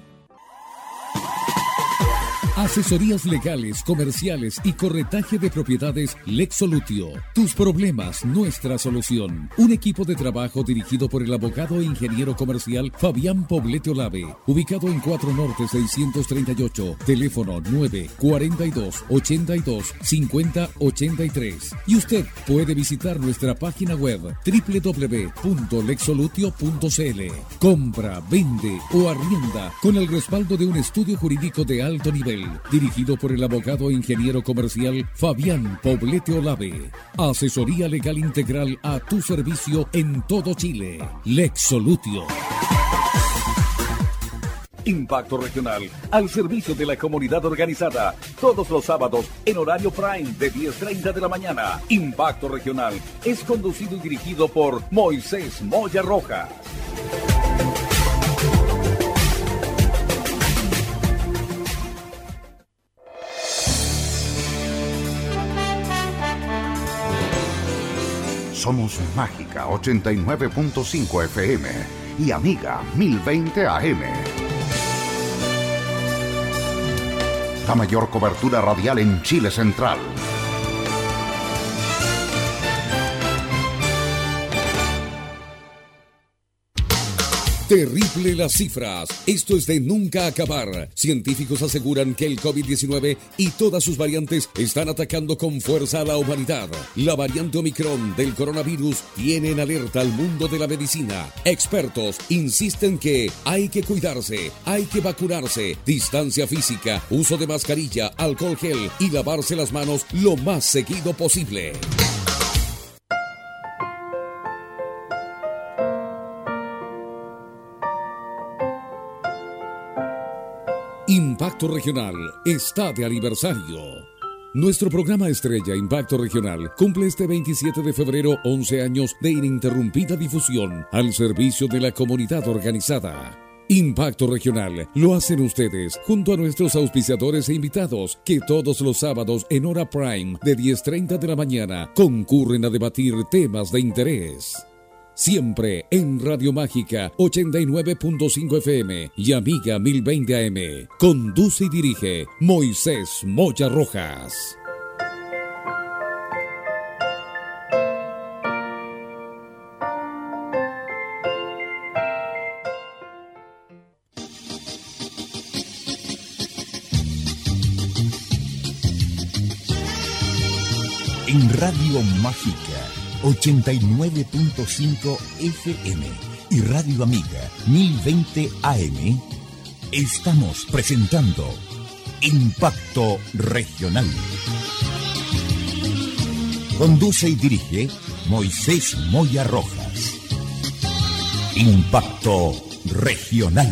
Asesorías legales, comerciales y corretaje de propiedades Lexolutio. Tus problemas, nuestra solución. Un equipo de trabajo dirigido por el abogado e ingeniero comercial Fabián Poblete Olave. Ubicado en cuatro Norte seiscientos treinta y ocho. Teléfono nueve cuarenta y dos, ochenta y dos, cincuenta, ochenta y tres. Y usted puede visitar nuestra página web doble u doble u doble u punto lexolutio punto c l. Compra, vende o arrienda con el respaldo de un estudio jurídico de alto nivel. Dirigido por el abogado e ingeniero comercial Fabián Poblete Olave. Asesoría legal integral a tu servicio en todo Chile. Lexolutio. Impacto Regional, al servicio de la comunidad organizada, todos los sábados en horario prime de diez treinta de la mañana. Impacto Regional es conducido y dirigido por Moisés Moya Rojas. Somos Mágica ochenta y nueve punto cinco F M y Amiga mil veinte A M. La mayor cobertura radial en Chile Central. Terrible las cifras. Esto es de nunca acabar. Científicos aseguran que el COVID diecinueve y todas sus variantes están atacando con fuerza a la humanidad. La variante Omicron del coronavirus tiene en alerta al mundo de la medicina. Expertos insisten que hay que cuidarse, hay que vacunarse, distancia física, uso de mascarilla, alcohol gel y lavarse las manos lo más seguido posible. Impacto Regional está de aniversario. Nuestro programa estrella Impacto Regional cumple este veintisiete de febrero once años de ininterrumpida difusión al servicio de la comunidad organizada. Impacto Regional lo hacen ustedes junto a nuestros auspiciadores e invitados que todos los sábados en hora prime de diez treinta de la mañana concurren a debatir temas de interés. Siempre en Radio Mágica ochenta y nueve punto cinco F M y Amiga mil veinte A M. Conduce y dirige Moisés Moya Rojas. En Radio Mágica ochenta y nueve punto cinco F M y Radio Amiga mil veinte A M, estamos presentando Impacto Regional. Conduce y dirige Moisés Moya Rojas. Impacto Regional.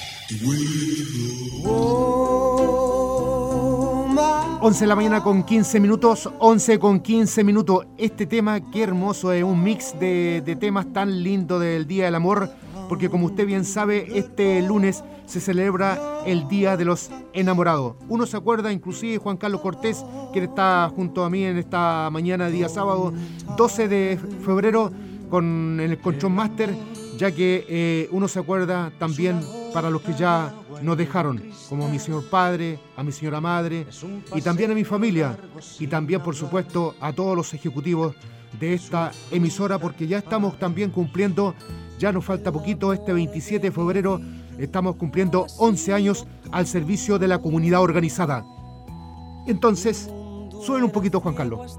once de la mañana con quince minutos, once con quince minutos. Este tema, qué hermoso, es un mix de, de temas tan lindo del Día del Amor, porque como usted bien sabe, este lunes se celebra el Día de los Enamorados. Uno se acuerda, inclusive Juan Carlos Cortés, que está junto a mí en esta mañana, día sábado, doce de febrero, con el Control Master, ya que eh, uno se acuerda también para los que ya nos dejaron, como a mi señor padre, a mi señora madre, y también a mi familia, y también, por supuesto, a todos los ejecutivos de esta emisora, porque ya estamos también cumpliendo, ya nos falta poquito, este veintisiete de febrero, estamos cumpliendo once años al servicio de la comunidad organizada. Entonces, suben un poquito, Juan Carlos.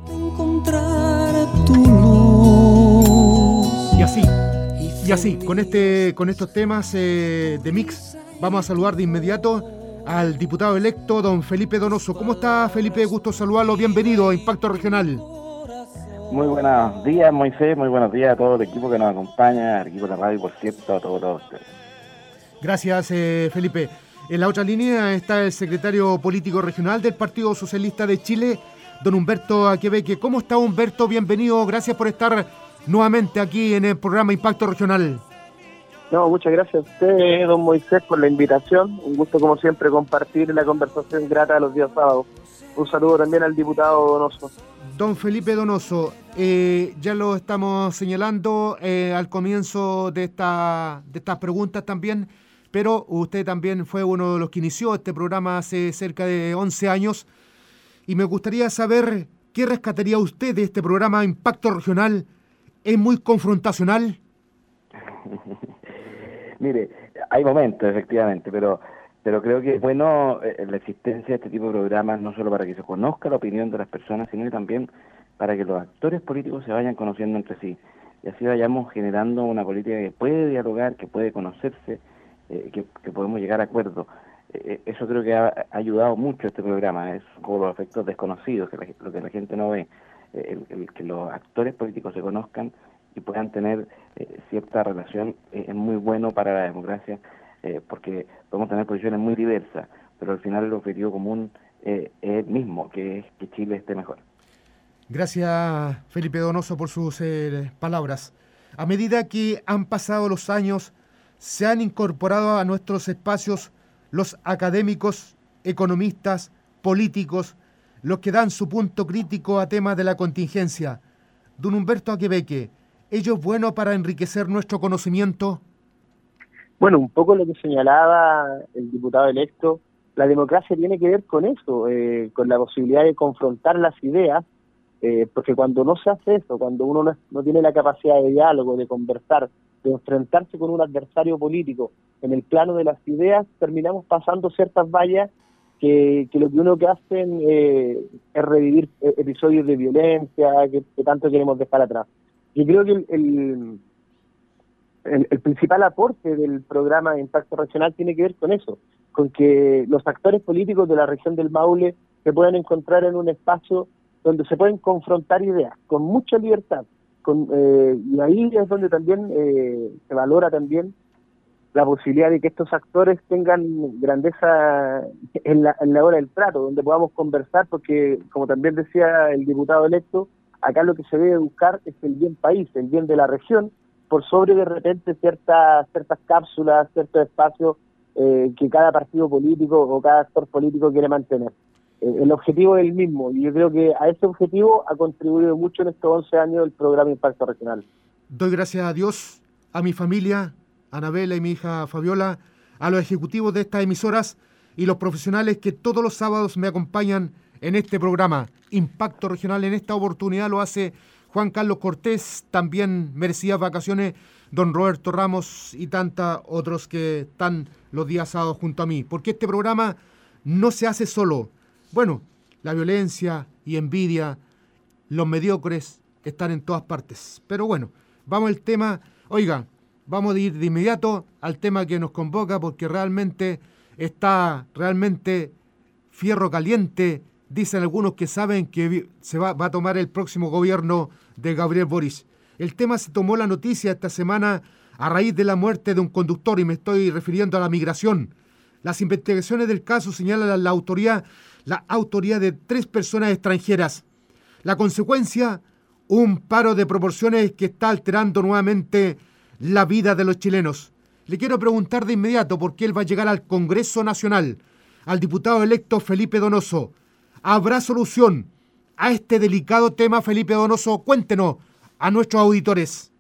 Y así, y así, con, este, con estos temas eh, de mix, vamos a saludar de inmediato al diputado electo, don Felipe Donoso. ¿Cómo está, Felipe? Gusto saludarlo. Bienvenido a Impacto Regional. Muy buenos días, Moisés. Muy buenos días a todo el equipo que nos acompaña, al equipo de la radio, por cierto, a todos, todos ustedes. Gracias, eh, Felipe. En la otra línea está el secretario político regional del Partido Socialista de Chile, don Humberto Aquebeque. ¿Cómo está, Humberto? Bienvenido. Gracias por estar nuevamente aquí en el programa Impacto Regional. No, muchas gracias a usted, don Moisés, por la invitación. Un gusto, como siempre, compartir la conversación grata de los días sábados. Un saludo también al diputado Donoso. Don Felipe Donoso, eh, ya lo estamos señalando eh, al comienzo de, esta, de estas preguntas también, pero usted también fue uno de los que inició este programa hace cerca de once años, y me gustaría saber qué rescataría usted de este programa Impacto Regional. ¿Es muy confrontacional? Mire, hay momentos, efectivamente, pero pero creo que es bueno eh, la existencia de este tipo de programas, no solo para que se conozca la opinión de las personas, sino que también para que los actores políticos se vayan conociendo entre sí, y así vayamos generando una política que puede dialogar, que puede conocerse, eh, que, que podemos llegar a acuerdos. Eh, eso creo que ha, ha ayudado mucho este programa, es como los efectos desconocidos, que la, lo que la gente no ve, eh, el, el, que los actores políticos se conozcan y puedan tener eh, cierta relación, eh, es muy bueno para la democracia, eh, porque podemos tener posiciones muy diversas, pero al final el objetivo común eh, es el mismo, que es que Chile esté mejor. Gracias, Felipe Donoso, por sus eh, palabras. A medida que han pasado los años, se han incorporado a nuestros espacios los académicos, economistas, políticos, los que dan su punto crítico a temas de la contingencia. Don Humberto Aquebeque, ¿ello es bueno para enriquecer nuestro conocimiento? Bueno, un poco lo que señalaba el diputado electo, la democracia tiene que ver con eso, eh, con la posibilidad de confrontar las ideas, eh, porque cuando no se hace eso, cuando uno no, no tiene la capacidad de diálogo, de conversar, de enfrentarse con un adversario político en el plano de las ideas, terminamos pasando ciertas vallas que, que lo que uno que hacen eh, es revivir episodios de violencia que, que tanto queremos dejar atrás. Yo creo que el, el, el, el principal aporte del programa de Impacto Regional tiene que ver con eso, con que los actores políticos de la región del Maule se puedan encontrar en un espacio donde se pueden confrontar ideas con mucha libertad. Con, eh, y ahí es donde también eh, se valora también la posibilidad de que estos actores tengan grandeza en la, en la hora del trato, donde podamos conversar, porque como también decía el diputado electo, acá lo que se debe buscar es el bien país, el bien de la región, por sobre de repente ciertas ciertas cápsulas, ciertos espacios eh, que cada partido político o cada actor político quiere mantener. Eh, el objetivo es el mismo, y yo creo que a ese objetivo ha contribuido mucho en estos once años el programa Impacto Regional. Doy gracias a Dios, a mi familia, a Anabela y mi hija Fabiola, a los ejecutivos de estas emisoras y los profesionales que todos los sábados me acompañan en este programa Impacto Regional. En esta oportunidad lo hace Juan Carlos Cortés, también merecidas vacaciones don Roberto Ramos y tantos otros que están los días sábados junto a mí, porque este programa no se hace solo. Bueno, la violencia y envidia, los mediocres están en todas partes, pero bueno, vamos al tema. Oiga, vamos a ir de inmediato al tema que nos convoca, porque realmente está realmente fierro caliente dicen algunos que saben que se va, va a tomar el próximo gobierno de Gabriel Boric. El tema se tomó la noticia esta semana a raíz de la muerte de un conductor, y me estoy refiriendo a la migración. Las investigaciones del caso señalan la autoría, la autoría de tres personas extranjeras. La consecuencia, un paro de proporciones que está alterando nuevamente la vida de los chilenos. Le quiero preguntar de inmediato, porque él va a llegar al Congreso Nacional, al diputado electo Felipe Donoso. ¿Habrá solución a este delicado tema, Felipe Donoso? Cuéntenos a nuestros auditores.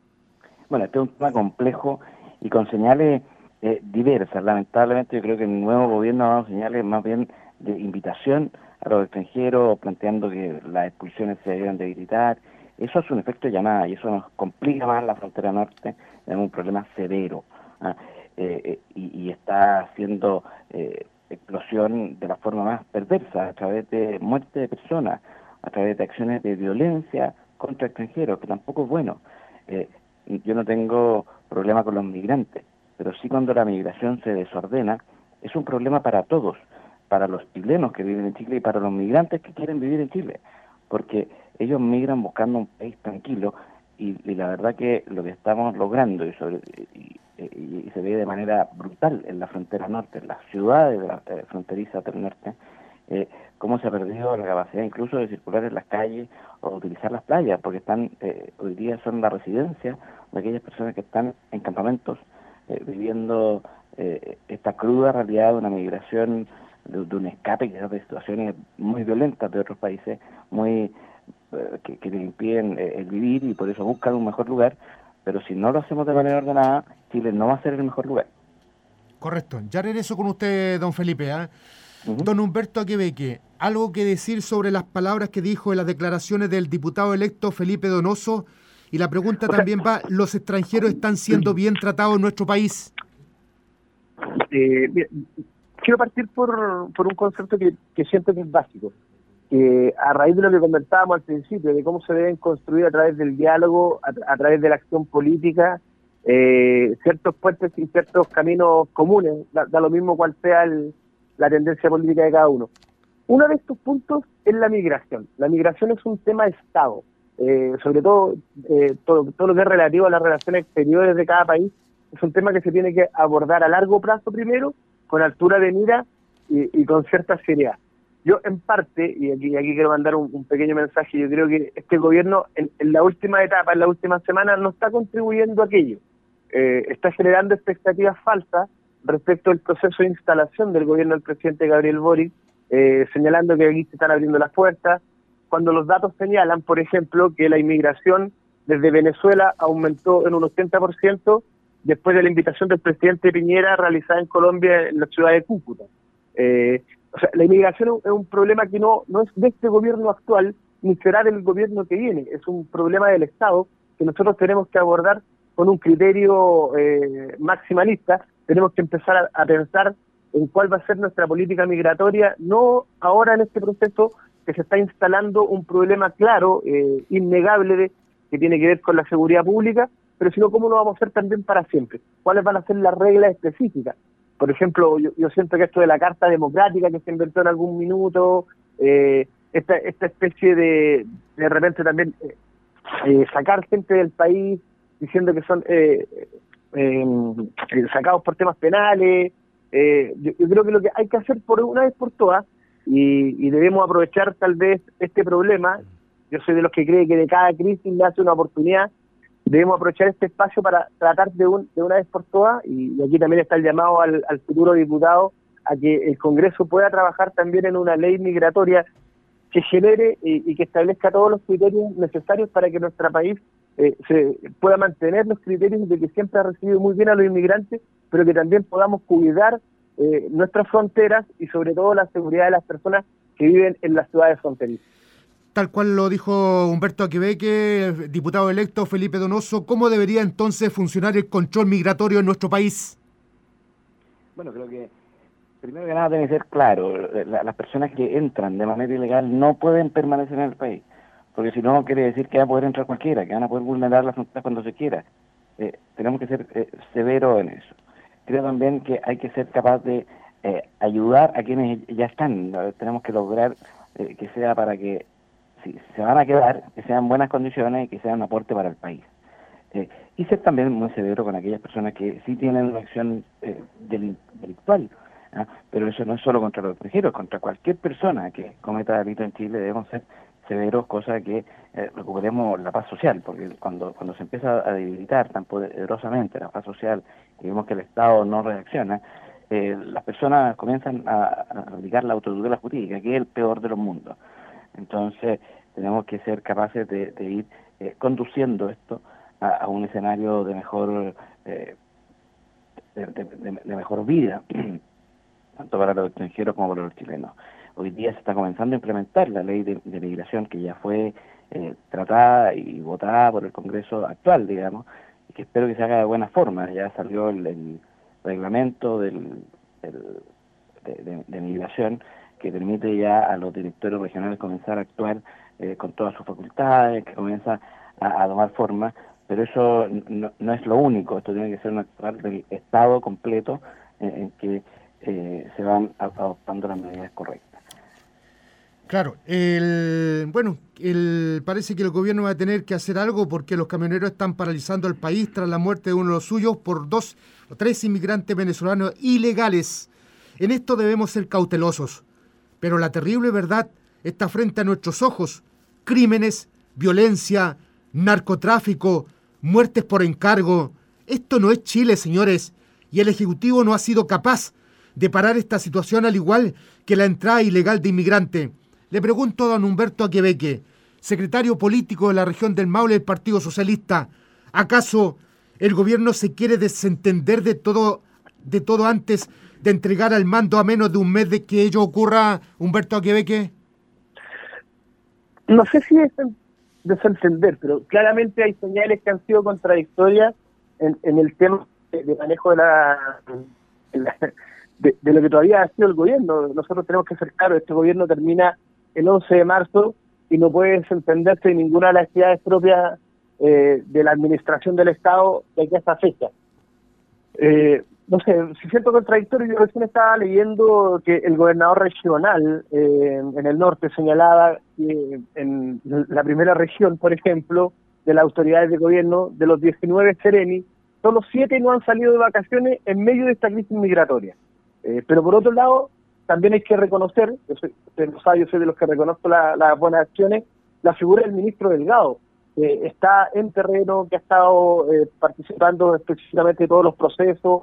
Bueno, este es un tema complejo y con señales eh, diversas. Lamentablemente yo creo que el nuevo gobierno ha dado señales más bien de invitación a los extranjeros, planteando que las expulsiones se deben debilitar. Eso hace un efecto de llamada y eso nos complica más la frontera norte, tenemos un problema severo. ¿ah? Eh, eh, y, y está haciendo eh, explosión de la forma más perversa, a través de muerte de personas, a través de acciones de violencia contra extranjeros, que tampoco es bueno. Eh, yo no tengo problema con los migrantes, pero sí cuando la migración se desordena, es un problema para todos, para los chilenos que viven en Chile y para los migrantes que quieren vivir en Chile, porque ellos migran buscando un país tranquilo y, y la verdad que lo que estamos logrando y, sobre, y, y, y se ve de manera brutal en la frontera norte, en las ciudades de la eh, fronteriza del norte, eh, cómo se ha perdido la capacidad incluso de circular en las calles o utilizar las playas, porque están eh, hoy día son la residencia de aquellas personas que están en campamentos eh, viviendo eh, esta cruda realidad de una migración, de, de un escape que de situaciones muy violentas de otros países, muy eh, que, que les impiden eh, el vivir y por eso buscan un mejor lugar, pero si no lo hacemos de manera ordenada, Chile no va a ser el mejor lugar. Correcto. Ya regreso con usted, don Felipe. ¿eh? Uh-huh. Don Humberto Aquebeque, ¿algo que decir sobre las palabras que dijo en las declaraciones del diputado electo Felipe Donoso? Y la pregunta o sea, también va, ¿los extranjeros están siendo bien tratados en nuestro país? Eh, bien, quiero partir por, por un concepto que, que siento que es básico. Que a raíz de lo que comentábamos al principio, de cómo se deben construir a través del diálogo, a, a través de la acción política, eh, ciertos puentes y ciertos caminos comunes, da, da lo mismo cuál sea el, la tendencia política de cada uno. Uno de estos puntos es la migración. La migración es un tema de Estado, eh, sobre todo, eh, todo todo lo que es relativo a las relaciones exteriores de cada país, es un tema que se tiene que abordar a largo plazo primero, con altura de mira y, y con cierta seriedad. Yo en parte, y aquí, aquí quiero mandar un, un pequeño mensaje, yo creo que este gobierno en, en la última etapa, en la última semana, no está contribuyendo a aquello. Eh, está generando expectativas falsas respecto al proceso de instalación del gobierno del presidente Gabriel Boric, eh, señalando que aquí se están abriendo las puertas, cuando los datos señalan, por ejemplo, que la inmigración desde Venezuela aumentó en un ochenta por ciento después de la invitación del presidente Piñera realizada en Colombia en la ciudad de Cúcuta. Eh, o sea, la inmigración es un problema que no, no es de este gobierno actual, ni será del gobierno que viene, es un problema del Estado que nosotros tenemos que abordar con un criterio eh, maximalista. Tenemos que empezar a, a pensar en cuál va a ser nuestra política migratoria, no ahora en este proceso que se está instalando un problema claro, eh, innegable, de, que tiene que ver con la seguridad pública, pero sino cómo lo vamos a hacer también para siempre. ¿Cuáles van a ser las reglas específicas? Por ejemplo, yo, yo siento que esto de la Carta Democrática que se inventó en algún minuto, eh, esta, esta especie de, de repente también eh, eh, sacar gente del país diciendo que son eh, eh, sacados por temas penales, eh, yo, yo creo que lo que hay que hacer por una vez por todas, y, y debemos aprovechar tal vez este problema, yo soy de los que cree que de cada crisis le hace una oportunidad, debemos aprovechar este espacio para tratar de, un, de una vez por todas, y, y aquí también está el llamado al, al futuro diputado a que el Congreso pueda trabajar también en una ley migratoria que genere y, y que establezca todos los criterios necesarios para que nuestro país eh, se pueda mantener los criterios de que siempre ha recibido muy bien a los inmigrantes, pero que también podamos cuidar eh, nuestras fronteras y sobre todo la seguridad de las personas que viven en las ciudades fronterizas. Tal cual lo dijo Humberto Aquebeque, el diputado electo Felipe Donoso, ¿cómo debería entonces funcionar el control migratorio en nuestro país? Bueno, creo que primero que nada tiene que ser claro, la, las personas que entran de manera ilegal no pueden permanecer en el país, porque si no quiere decir que va a poder entrar cualquiera, que van a poder vulnerar las fronteras cuando se quiera. Eh, tenemos que ser eh, severos en eso. Creo también que hay que ser capaz de eh, ayudar a quienes ya están. Tenemos que lograr eh, que sea para que, si se van a quedar, que sean en buenas condiciones y que sean un aporte para el país. Eh, y ser también muy severo con aquellas personas que sí tienen una acción eh, del, delictual, ¿ah? Pero eso no es solo contra los extranjeros, contra cualquier persona que cometa delito en Chile debemos ser severos, cosa que eh, recuperemos la paz social, porque cuando cuando se empieza a debilitar tan poderosamente la paz social y vemos que el Estado no reacciona, eh, las personas comienzan a, a aplicar la autotutela jurídica, que es el peor de los mundos. Entonces tenemos que ser capaces de, de ir eh, conduciendo esto a, a un escenario de mejor eh, de, de, de, de mejor vida, tanto para los extranjeros como para los chilenos. Hoy día se está comenzando a implementar la ley de, de migración que ya fue eh, tratada y votada por el Congreso actual, digamos, y que espero que se haga de buena forma. Ya salió el, el reglamento del, del, de, de, de migración que permite ya a los directorios regionales comenzar a actuar eh, con todas sus facultades, que comienza a, a tomar forma, pero eso no, no es lo único. Esto tiene que ser un actuar del Estado completo en, en que eh, se van adoptando las medidas correctas. Claro, el, bueno, el, parece que el gobierno va a tener que hacer algo porque los camioneros están paralizando el país tras la muerte de uno de los suyos por dos o tres inmigrantes venezolanos ilegales. En esto debemos ser cautelosos, pero la terrible verdad está frente a nuestros ojos. Crímenes, violencia, narcotráfico, muertes por encargo. Esto no es Chile, señores, y el Ejecutivo no ha sido capaz de parar esta situación al igual que la entrada ilegal de inmigrantes. Le pregunto a don Humberto Aquebeque, secretario político de la región del Maule del Partido Socialista, ¿acaso el gobierno se quiere desentender de todo, de todo antes de entregar al mando a menos de un mes de que ello ocurra, Humberto Aquebeque? No sé si es desentender, pero claramente hay señales que han sido contradictorias en, en el tema de, de manejo de la... De, la de, de lo que todavía ha sido el gobierno. Nosotros tenemos que ser claros, este gobierno termina el once de marzo y no puede desentenderse de ninguna de las actividades propias eh, de la administración del Estado de aquí a esta fecha. Eh, no sé, si siento contradictorio, yo recién estaba leyendo que el gobernador regional eh, en el norte señalaba que en la primera región, por ejemplo, de las autoridades de gobierno, de los diecinueve Sereni, solo siete no han salido de vacaciones en medio de esta crisis migratoria. Eh, pero por otro lado, también hay que reconocer, yo soy, yo soy, yo soy de los que reconozco las la buenas acciones, la figura del ministro Delgado, que eh, está en terreno, que ha estado eh, participando específicamente de todos los procesos,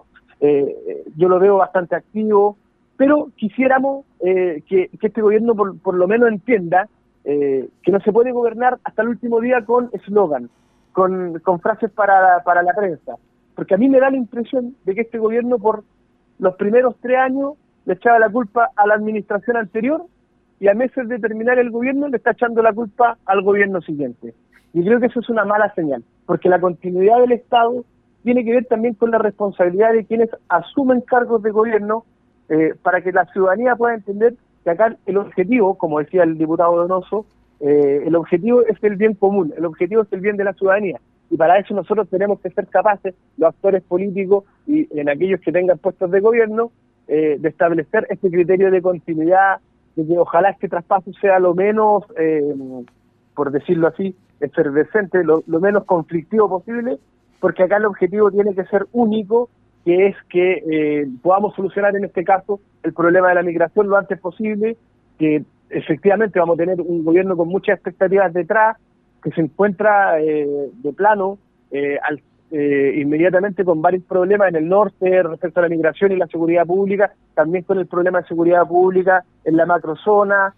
eh, yo lo veo bastante activo, pero quisiéramos eh, que, que este gobierno por, por lo menos entienda eh, que no se puede gobernar hasta el último día con eslogan, con, con frases para, para la prensa, porque a mí me da la impresión de que este gobierno por los primeros tres años le echaba la culpa a la administración anterior y a meses de terminar el gobierno le está echando la culpa al gobierno siguiente. Y creo que eso es una mala señal, porque la continuidad del Estado tiene que ver también con la responsabilidad de quienes asumen cargos de gobierno eh, para que la ciudadanía pueda entender que acá el objetivo, como decía el diputado Donoso, eh, el objetivo es el bien común, el objetivo es el bien de la ciudadanía. Y para eso nosotros tenemos que ser capaces, los actores políticos y en aquellos que tengan puestos de gobierno, eh, de establecer este criterio de continuidad, de que ojalá este traspaso sea lo menos, eh, por decirlo así, efervescente, lo, lo menos conflictivo posible, porque acá el objetivo tiene que ser único, que es que eh, podamos solucionar en este caso el problema de la migración lo antes posible, que efectivamente vamos a tener un gobierno con muchas expectativas detrás, que se encuentra eh, de plano eh, al, eh, inmediatamente con varios problemas en el norte respecto a la migración y la seguridad pública, también con el problema de seguridad pública en la macrozona,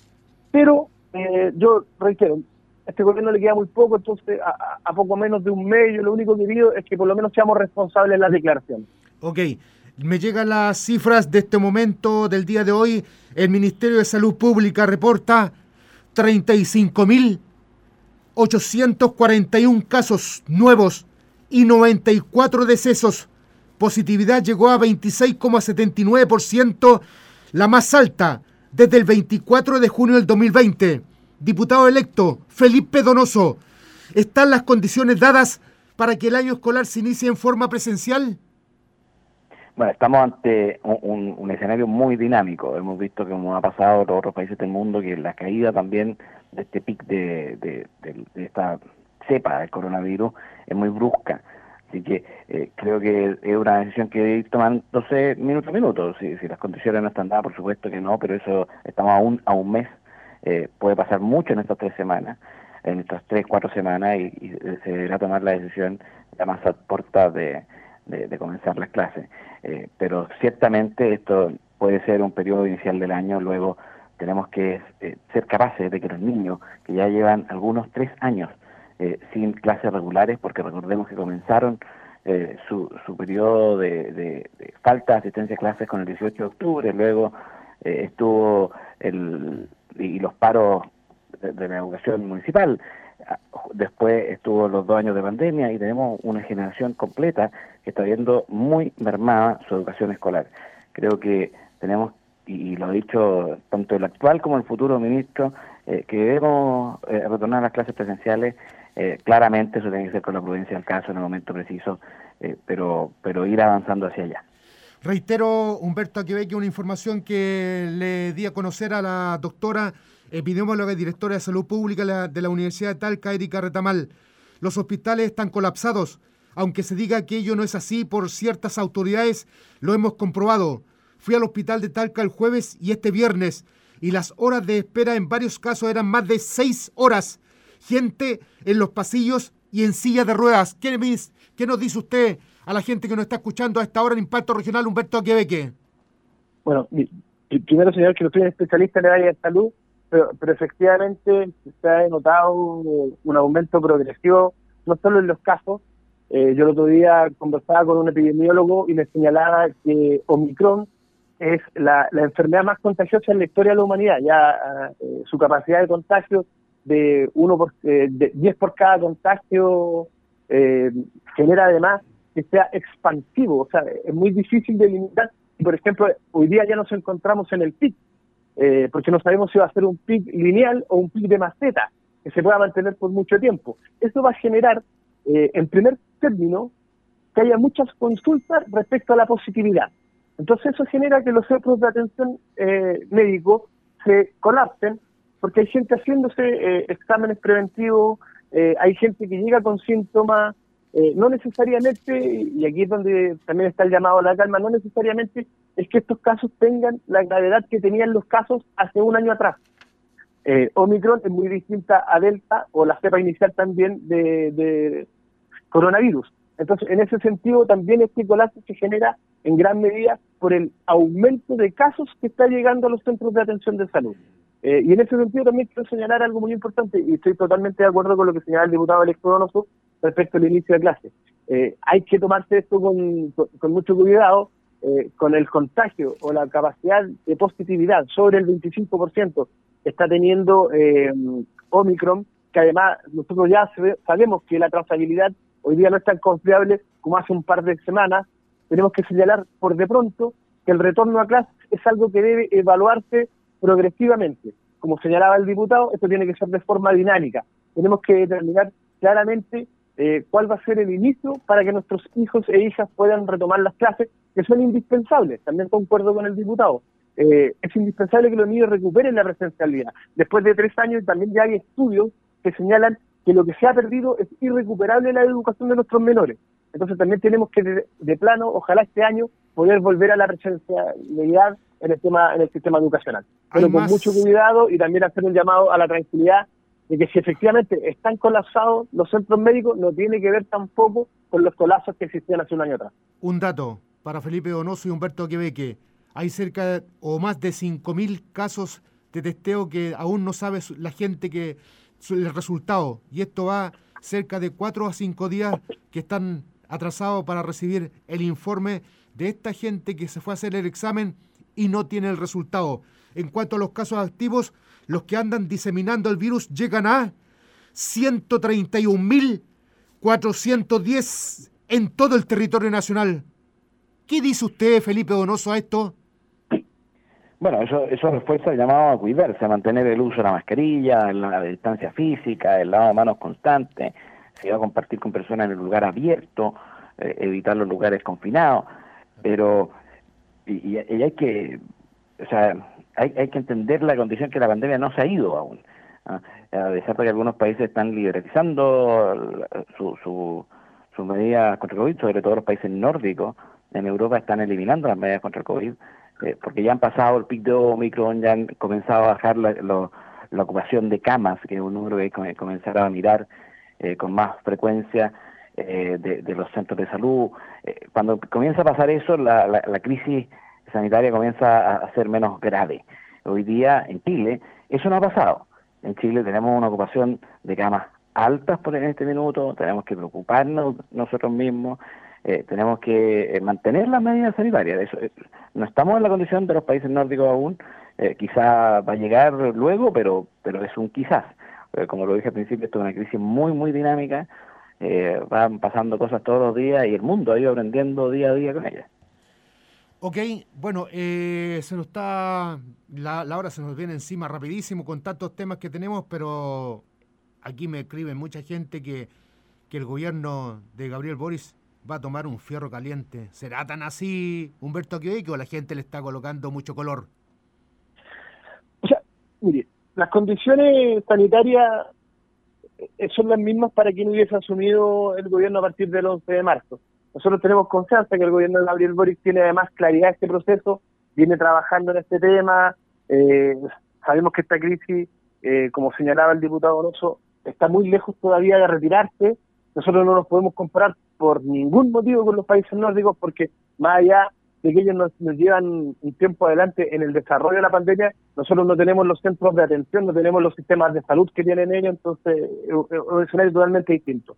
pero eh, yo reitero, a este gobierno le queda muy poco, entonces a, a poco menos de un mes, yo lo único que pido es que por lo menos seamos responsables en las declaraciones. Ok, me llegan las cifras de este momento, del día de hoy. El Ministerio de Salud Pública reporta treinta y cinco mil ochocientos cuarenta y uno casos nuevos y noventa y cuatro decesos. Positividad llegó a veintiséis coma setenta y nueve por ciento, la más alta desde el veinticuatro de junio del dos mil veinte. Diputado electo Felipe Donoso, ¿están las condiciones dadas para que el año escolar se inicie en forma presencial? Bueno, estamos ante un, un, un escenario muy dinámico. Hemos visto, como ha pasado en los otros países del mundo, que la caída también de este pic de, de, de, de esta cepa del coronavirus es muy brusca. Así que eh, creo que es una decisión que debe ir tomándose minuto a minuto. Si, si las condiciones no están dadas, por supuesto que no, pero eso estamos aún a un mes. Eh, puede pasar mucho en estas tres semanas, en estas tres, cuatro semanas, y, y se deberá tomar la decisión ya más a puertas de, de, de comenzar las clases. Eh, pero ciertamente esto puede ser un periodo inicial del año. Luego tenemos que eh, ser capaces de que los niños, que ya llevan algunos tres años eh, sin clases regulares, porque recordemos que comenzaron eh, su, su periodo de, de, de falta de asistencia a clases con el dieciocho de octubre, luego eh, estuvo el y los paros de, de la educación municipal, después estuvo los dos años de pandemia, y tenemos una generación completa que está viendo muy mermada su educación escolar. Creo que tenemos, y lo ha dicho tanto el actual como el futuro ministro, eh, que debemos eh, retornar a las clases presenciales. Eh, claramente eso tiene que ser con la prudencia del caso en el momento preciso, eh, pero, pero ir avanzando hacia allá. Reitero, Humberto Aquebeque, una información que le di a conocer a la doctora epidemióloga y directora de Salud Pública de la, de la Universidad de Talca, Erika Retamal. Los hospitales están colapsados. Aunque se diga que ello no es así por ciertas autoridades, lo hemos comprobado. Fui al hospital de Talca el jueves y este viernes, y las horas de espera en varios casos eran más de seis horas. Gente en los pasillos y en silla de ruedas. ¿Qué, qué nos dice usted a la gente que nos está escuchando a esta hora en Impacto Regional, Humberto Aquebeque? Bueno, primero, señor, que no soy un especialista en el área de salud, pero, pero efectivamente se ha notado un aumento progresivo, no solo en los casos. Eh, yo el otro día conversaba con un epidemiólogo y me señalaba que Omicron es la, la enfermedad más contagiosa en la historia de la humanidad. Ya eh, su capacidad de contagio de uno por, eh, de diez por cada contagio eh, genera además que sea expansivo. O sea, es muy difícil de limitar. Por ejemplo, hoy día ya nos encontramos en el pic, eh, porque no sabemos si va a ser un pic lineal o un pic de maceta, que se pueda mantener por mucho tiempo. Eso va a generar, eh, en primer término, que haya muchas consultas respecto a la positividad. Entonces eso genera que los centros de atención eh, médico se colapsen, porque hay gente haciéndose eh, exámenes preventivos, eh, hay gente que llega con síntomas, eh, no necesariamente, y aquí es donde también está el llamado a la calma, no necesariamente es que estos casos tengan la gravedad que tenían los casos hace un año atrás. Eh, Omicron es muy distinta a Delta o la cepa inicial también de, de coronavirus. Entonces, en ese sentido, también este colapso se genera en gran medida por el aumento de casos que está llegando a los centros de atención de salud. Eh, y en ese sentido también quiero señalar algo muy importante, y estoy totalmente de acuerdo con lo que señala el diputado Electo Donoso respecto al inicio de clase. Eh, hay que tomarse esto con, con, con mucho cuidado, eh, con el contagio o la capacidad de positividad sobre el veinticinco por ciento que está teniendo eh, Omicron, que además nosotros ya sabemos que la trazabilidad hoy día no es tan confiable como hace un par de semanas. Tenemos que señalar por de pronto que el retorno a clases es algo que debe evaluarse progresivamente. Como señalaba el diputado, esto tiene que ser de forma dinámica. Tenemos que determinar claramente eh, cuál va a ser el inicio para que nuestros hijos e hijas puedan retomar las clases, que son indispensables. También concuerdo con el diputado. Eh, es indispensable que los niños recuperen la presencialidad. Después de tres años también ya hay estudios que señalan que lo que se ha perdido es irrecuperable en la educación de nuestros menores. Entonces también tenemos que, de, de plano, ojalá este año, poder volver a la presencialidad en el tema en el sistema educacional. Pero con mucho cuidado, y también hacer un llamado a la tranquilidad de que si efectivamente están colapsados los centros médicos, no tiene que ver tampoco con los colapsos que existían hace un año atrás. Un dato para Felipe Donoso y Humberto Aquebeque. Hay cerca de, o más de cinco mil casos de testeo que aún no sabe la gente que el resultado, y esto va cerca de cuatro a cinco días que están atrasados para recibir el informe de esta gente que se fue a hacer el examen y no tiene el resultado. En cuanto a los casos activos, los que andan diseminando el virus llegan a ciento treinta y un mil cuatrocientos diez en todo el territorio nacional. ¿Qué dice usted, Felipe Donoso, a esto? Bueno, eso, eso refuerza el llamado a cuidarse, a mantener el uso de la mascarilla, la distancia física, el lavado de manos constante, si va a compartir con personas en el lugar abierto, eh, evitar los lugares confinados. pero y, y, y hay que, o sea, hay, hay que entender la condición que la pandemia no se ha ido aún. ¿Ah? A pesar de que algunos países están liberalizando su, su, sus medidas contra el COVID, sobre todo los países nórdicos, en Europa están eliminando las medidas contra el COVID, eh, porque ya han pasado el pic de Omicron, ya han comenzado a bajar la, lo, la ocupación de camas, que es un número que hay que comenzar a mirar eh, con más frecuencia, eh, de, de los centros de salud. Eh, cuando comienza a pasar eso, la, la, la crisis sanitaria comienza a ser menos grave. Hoy día en Chile eso no ha pasado. En Chile tenemos una ocupación de camas altas por en este minuto, tenemos que preocuparnos nosotros mismos, eh, tenemos que eh, mantener las medidas sanitarias. Eso, eh, no estamos en la condición de los países nórdicos aún, eh, quizá va a llegar luego, pero pero es un quizás. Eh, como lo dije al principio, esto es una crisis muy, muy dinámica, eh, van pasando cosas todos los días y el mundo ha ido aprendiendo día a día con ellas. Ok, bueno, eh, se nos está, la, la hora se nos viene encima rapidísimo con tantos temas que tenemos, pero aquí me escribe mucha gente que, que el gobierno de Gabriel Boric va a tomar un fierro caliente. ¿Será tan así, Humberto Queveque, o la gente le está colocando mucho color? O sea, mire, las condiciones sanitarias son las mismas para quien hubiese asumido el gobierno a partir del once de marzo. Nosotros tenemos confianza que el gobierno de Gabriel Boric tiene además claridad en este proceso, viene trabajando en este tema, eh, sabemos que esta crisis, eh, como señalaba el diputado Donoso, está muy lejos todavía de retirarse. Nosotros no nos podemos comparar por ningún motivo con los países nórdicos, porque más allá de que ellos nos, nos llevan un tiempo adelante en el desarrollo de la pandemia, nosotros no tenemos los centros de atención, no tenemos los sistemas de salud que tienen ellos, entonces es un escenario totalmente distinto.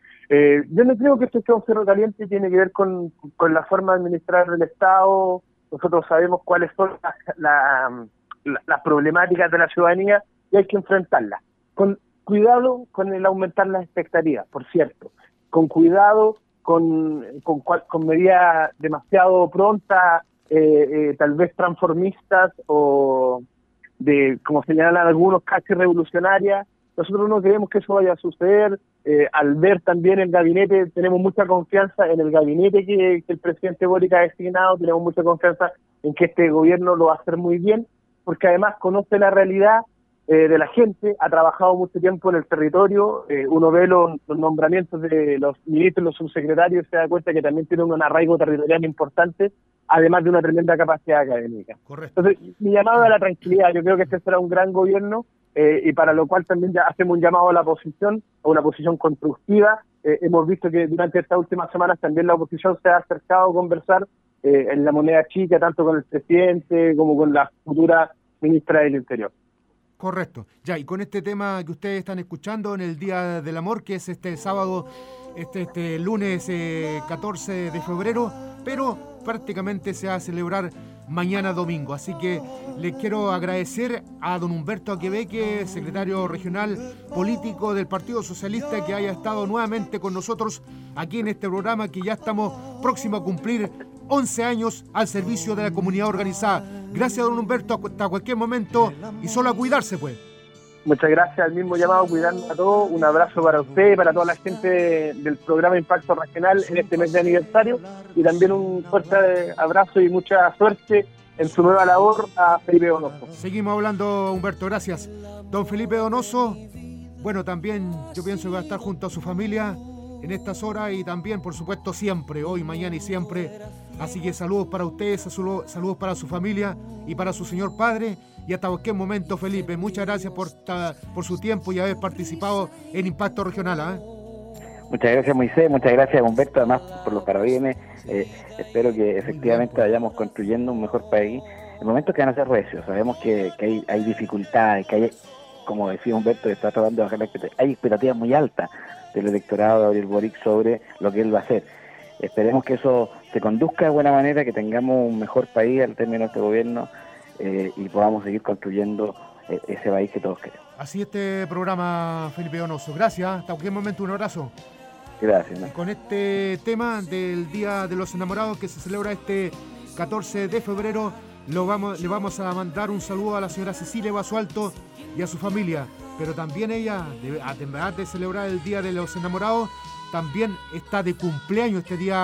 Eh, yo no creo que esto sea un fierro caliente, tiene que ver con, con la forma de administrar el Estado. Nosotros sabemos cuáles son las la, la, la problemáticas de la ciudadanía y hay que enfrentarlas. Con cuidado con el aumentar las expectativas, por cierto. Con cuidado con, con, con medidas demasiado prontas, eh, eh, tal vez transformistas o, de como señalan algunos, casi revolucionarias. Nosotros no creemos que eso vaya a suceder. Eh, al ver también el gabinete, tenemos mucha confianza en el gabinete que, que el presidente Boric ha designado, tenemos mucha confianza en que este gobierno lo va a hacer muy bien, porque además conoce la realidad eh, de la gente, ha trabajado mucho tiempo en el territorio, eh, uno ve los, los nombramientos de los ministros, los subsecretarios, y se da cuenta que también tiene un arraigo territorial importante, además de una tremenda capacidad académica. Correcto. Entonces, mi llamado a la tranquilidad, yo creo que este será un gran gobierno, Eh, y para lo cual también ya hacemos un llamado a la oposición, a una posición constructiva. Eh, hemos visto que durante estas últimas semanas también la oposición se ha acercado a conversar eh, en la moneda chica, tanto con el presidente como con la futura ministra del Interior. Correcto. Ya, y con este tema que ustedes están escuchando en el Día del Amor, que es este sábado, este, este lunes eh, catorce de febrero, pero prácticamente se va a celebrar mañana domingo. Así que les quiero agradecer a don Humberto Queveque, secretario regional político del Partido Socialista, que haya estado nuevamente con nosotros aquí en este programa, que ya estamos próximos a cumplir once años al servicio de la comunidad organizada. Gracias, don Humberto, hasta cualquier momento, y solo a cuidarse, pues. Muchas gracias, al mismo llamado, cuidando a todos. Un abrazo para usted y para toda la gente del programa Impacto Regional en este mes de aniversario, y también un fuerte abrazo y mucha suerte en su nueva labor a Felipe Donoso. Seguimos hablando, Humberto, gracias. Don Felipe Donoso, bueno, también yo pienso que va a estar junto a su familia en estas horas, y también, por supuesto, siempre, hoy, mañana y siempre. Así que saludos para ustedes, saludos para su familia y para su señor padre. Y hasta cualquier momento, Felipe, muchas gracias por, por su tiempo y haber participado en Impacto Regional. ¿eh? Muchas gracias, Moisés, muchas gracias, Humberto, además por los parabienes. Eh, espero que efectivamente vayamos construyendo un mejor país. En momentos que van a ser recios, sabemos que, que hay, hay dificultades, que hay, como decía Humberto, que está tratando de bajar la expectativa, hay expectativas muy altas del electorado de Gabriel Boric sobre lo que él va a hacer. Esperemos que eso se conduzca de buena manera, que tengamos un mejor país al término de este gobierno, eh, y podamos seguir construyendo eh, ese país que todos queremos. Así este programa, Felipe Donoso. Gracias, hasta cualquier momento, un abrazo. Gracias. ¿no? Con este tema del Día de los Enamorados, que se celebra este catorce de febrero, lo vamos, le vamos a mandar un saludo a la señora Cecilia Basualto y a su familia. Pero también ella, además de celebrar el Día de los Enamorados, también está de cumpleaños este día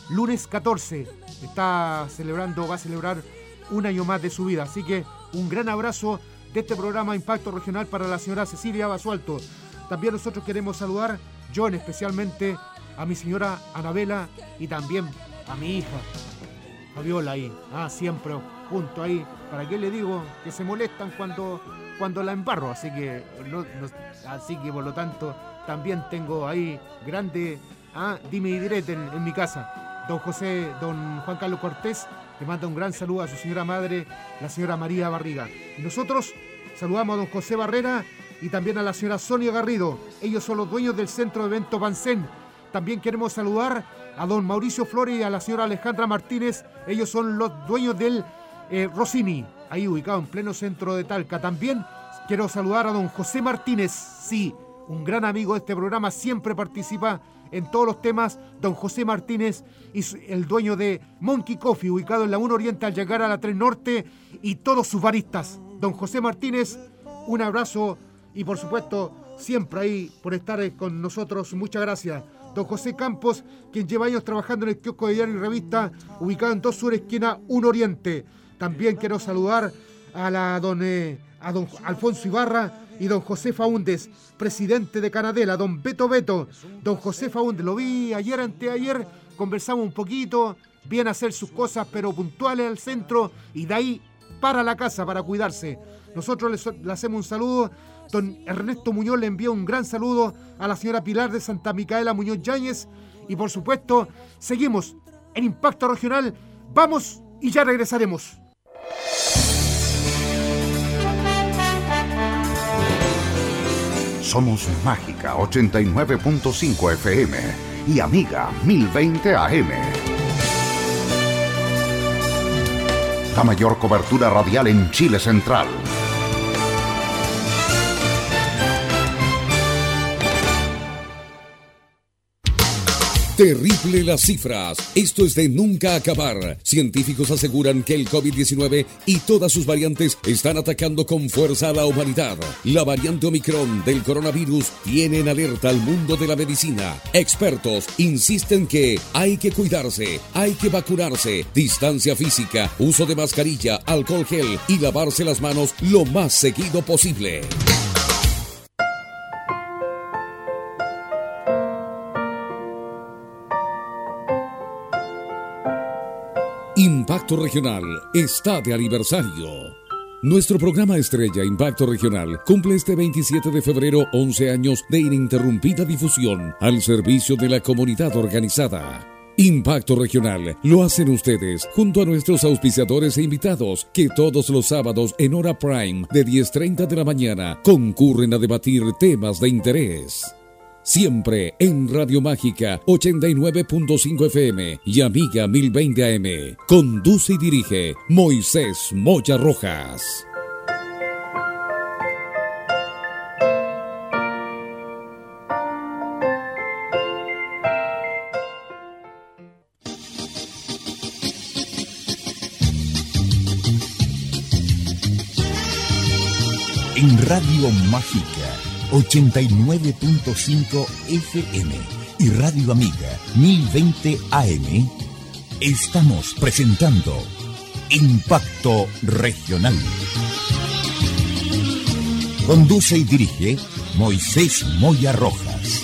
lunes catorce. Está celebrando, va a celebrar un año más de su vida. Así que un gran abrazo de este programa Impacto Regional para la señora Cecilia Basualto. También nosotros queremos saludar, yo en especialmente, a mi señora Anabela y también a mi hija Fabiola ahí, ah, siempre junto ahí. ¿Para qué le digo? Que se molestan cuando, cuando la embarro, así que, no, no, así que por lo tanto también tengo ahí grande ah, dime y direte en, en mi casa. Don José, don Juan Carlos Cortés le manda un gran saludo a su señora madre, la señora María Barriga. Y nosotros saludamos a don José Barrera y también a la señora Sonia Garrido. Ellos son los dueños del Centro de Eventos Bansen. También queremos saludar a don Mauricio Flores y a la señora Alejandra Martínez. Ellos son los dueños del eh, Rossini, ahí ubicado en pleno centro de Talca. También quiero saludar a don José Martínez, sí, un gran amigo de este programa, siempre participa en todos los temas. Don José Martínez y el dueño de Monkey Coffee, ubicado en la uno Oriente al llegar a la tres Norte, y todos sus baristas. Don José Martínez, un abrazo y por supuesto siempre ahí por estar con nosotros. Muchas gracias. Don José Campos, quien lleva años trabajando en el kiosco de Diario y Revista, ubicado en dos Sur, esquina uno Oriente. También quiero saludar a, la don, eh, a don Alfonso Ibarra y don José Faúndes, presidente de Canadela, don Beto Beto. Don José Faúndes, lo vi ayer, anteayer, conversamos un poquito, viene a hacer sus cosas, pero puntuales al centro, y de ahí para la casa, para cuidarse. Nosotros le, le hacemos un saludo. Don Ernesto Muñoz le envía un gran saludo a la señora Pilar de Santa Micaela Muñoz Yáñez. Y por supuesto, seguimos en Impacto Regional. Vamos y ya regresaremos. Somos Mágica ochenta y nueve punto cinco F M y Amiga mil veinte A M. La mayor cobertura radial en Chile Central. Terrible las cifras. Esto es de nunca acabar. Científicos aseguran que el COVID diecinueve y todas sus variantes están atacando con fuerza a la humanidad. La variante Omicron del coronavirus tiene en alerta al mundo de la medicina. Expertos insisten que hay que cuidarse, hay que vacunarse, distancia física, uso de mascarilla, alcohol gel y lavarse las manos lo más seguido posible. Impacto Regional está de aniversario. Nuestro programa estrella Impacto Regional cumple este veintisiete de febrero once años de ininterrumpida difusión al servicio de la comunidad organizada. Impacto Regional lo hacen ustedes junto a nuestros auspiciadores e invitados que todos los sábados en hora prime de diez treinta de la mañana concurren a debatir temas de interés. Siempre en Radio Mágica ochenta y nueve punto cinco F M y Amiga mil veinte A M. Conduce y dirige Moisés Moya Rojas. En Radio Mágica ochenta y nueve punto cinco F M y Radio Amiga mil veinte A M, estamos presentando Impacto Regional. Conduce y dirige Moisés Moya Rojas.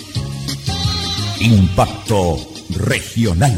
Impacto Regional.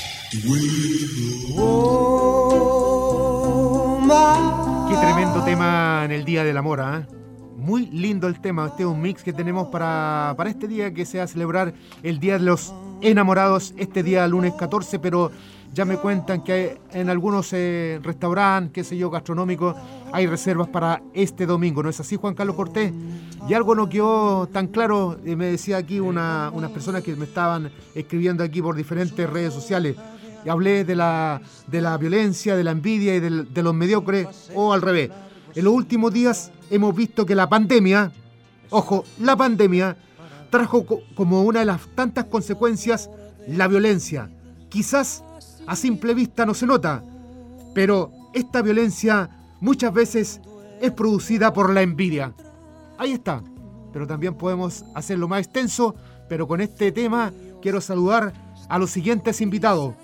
Qué tremendo tema en el Día del Amor, ¿eh? Muy lindo el tema. Este es un mix que tenemos para, para este día que se va a celebrar el Día de los Enamorados, este día lunes catorce, pero ya me cuentan que hay, en algunos eh, restaurantes, qué sé yo, gastronómicos, hay reservas para este domingo. ¿No es así, Juan Carlos Cortés? Y algo no quedó tan claro, eh, me decía aquí una, unas personas que me estaban escribiendo aquí por diferentes redes sociales. Y hablé de la, de la violencia, de la envidia y de, de los mediocres, o al revés. En los últimos días hemos visto que la pandemia, ojo, la pandemia, trajo co- como una de las tantas consecuencias la violencia. Quizás a simple vista no se nota, pero esta violencia muchas veces es producida por la envidia. Ahí está, pero también podemos hacerlo más extenso, pero con este tema quiero saludar a los siguientes invitados.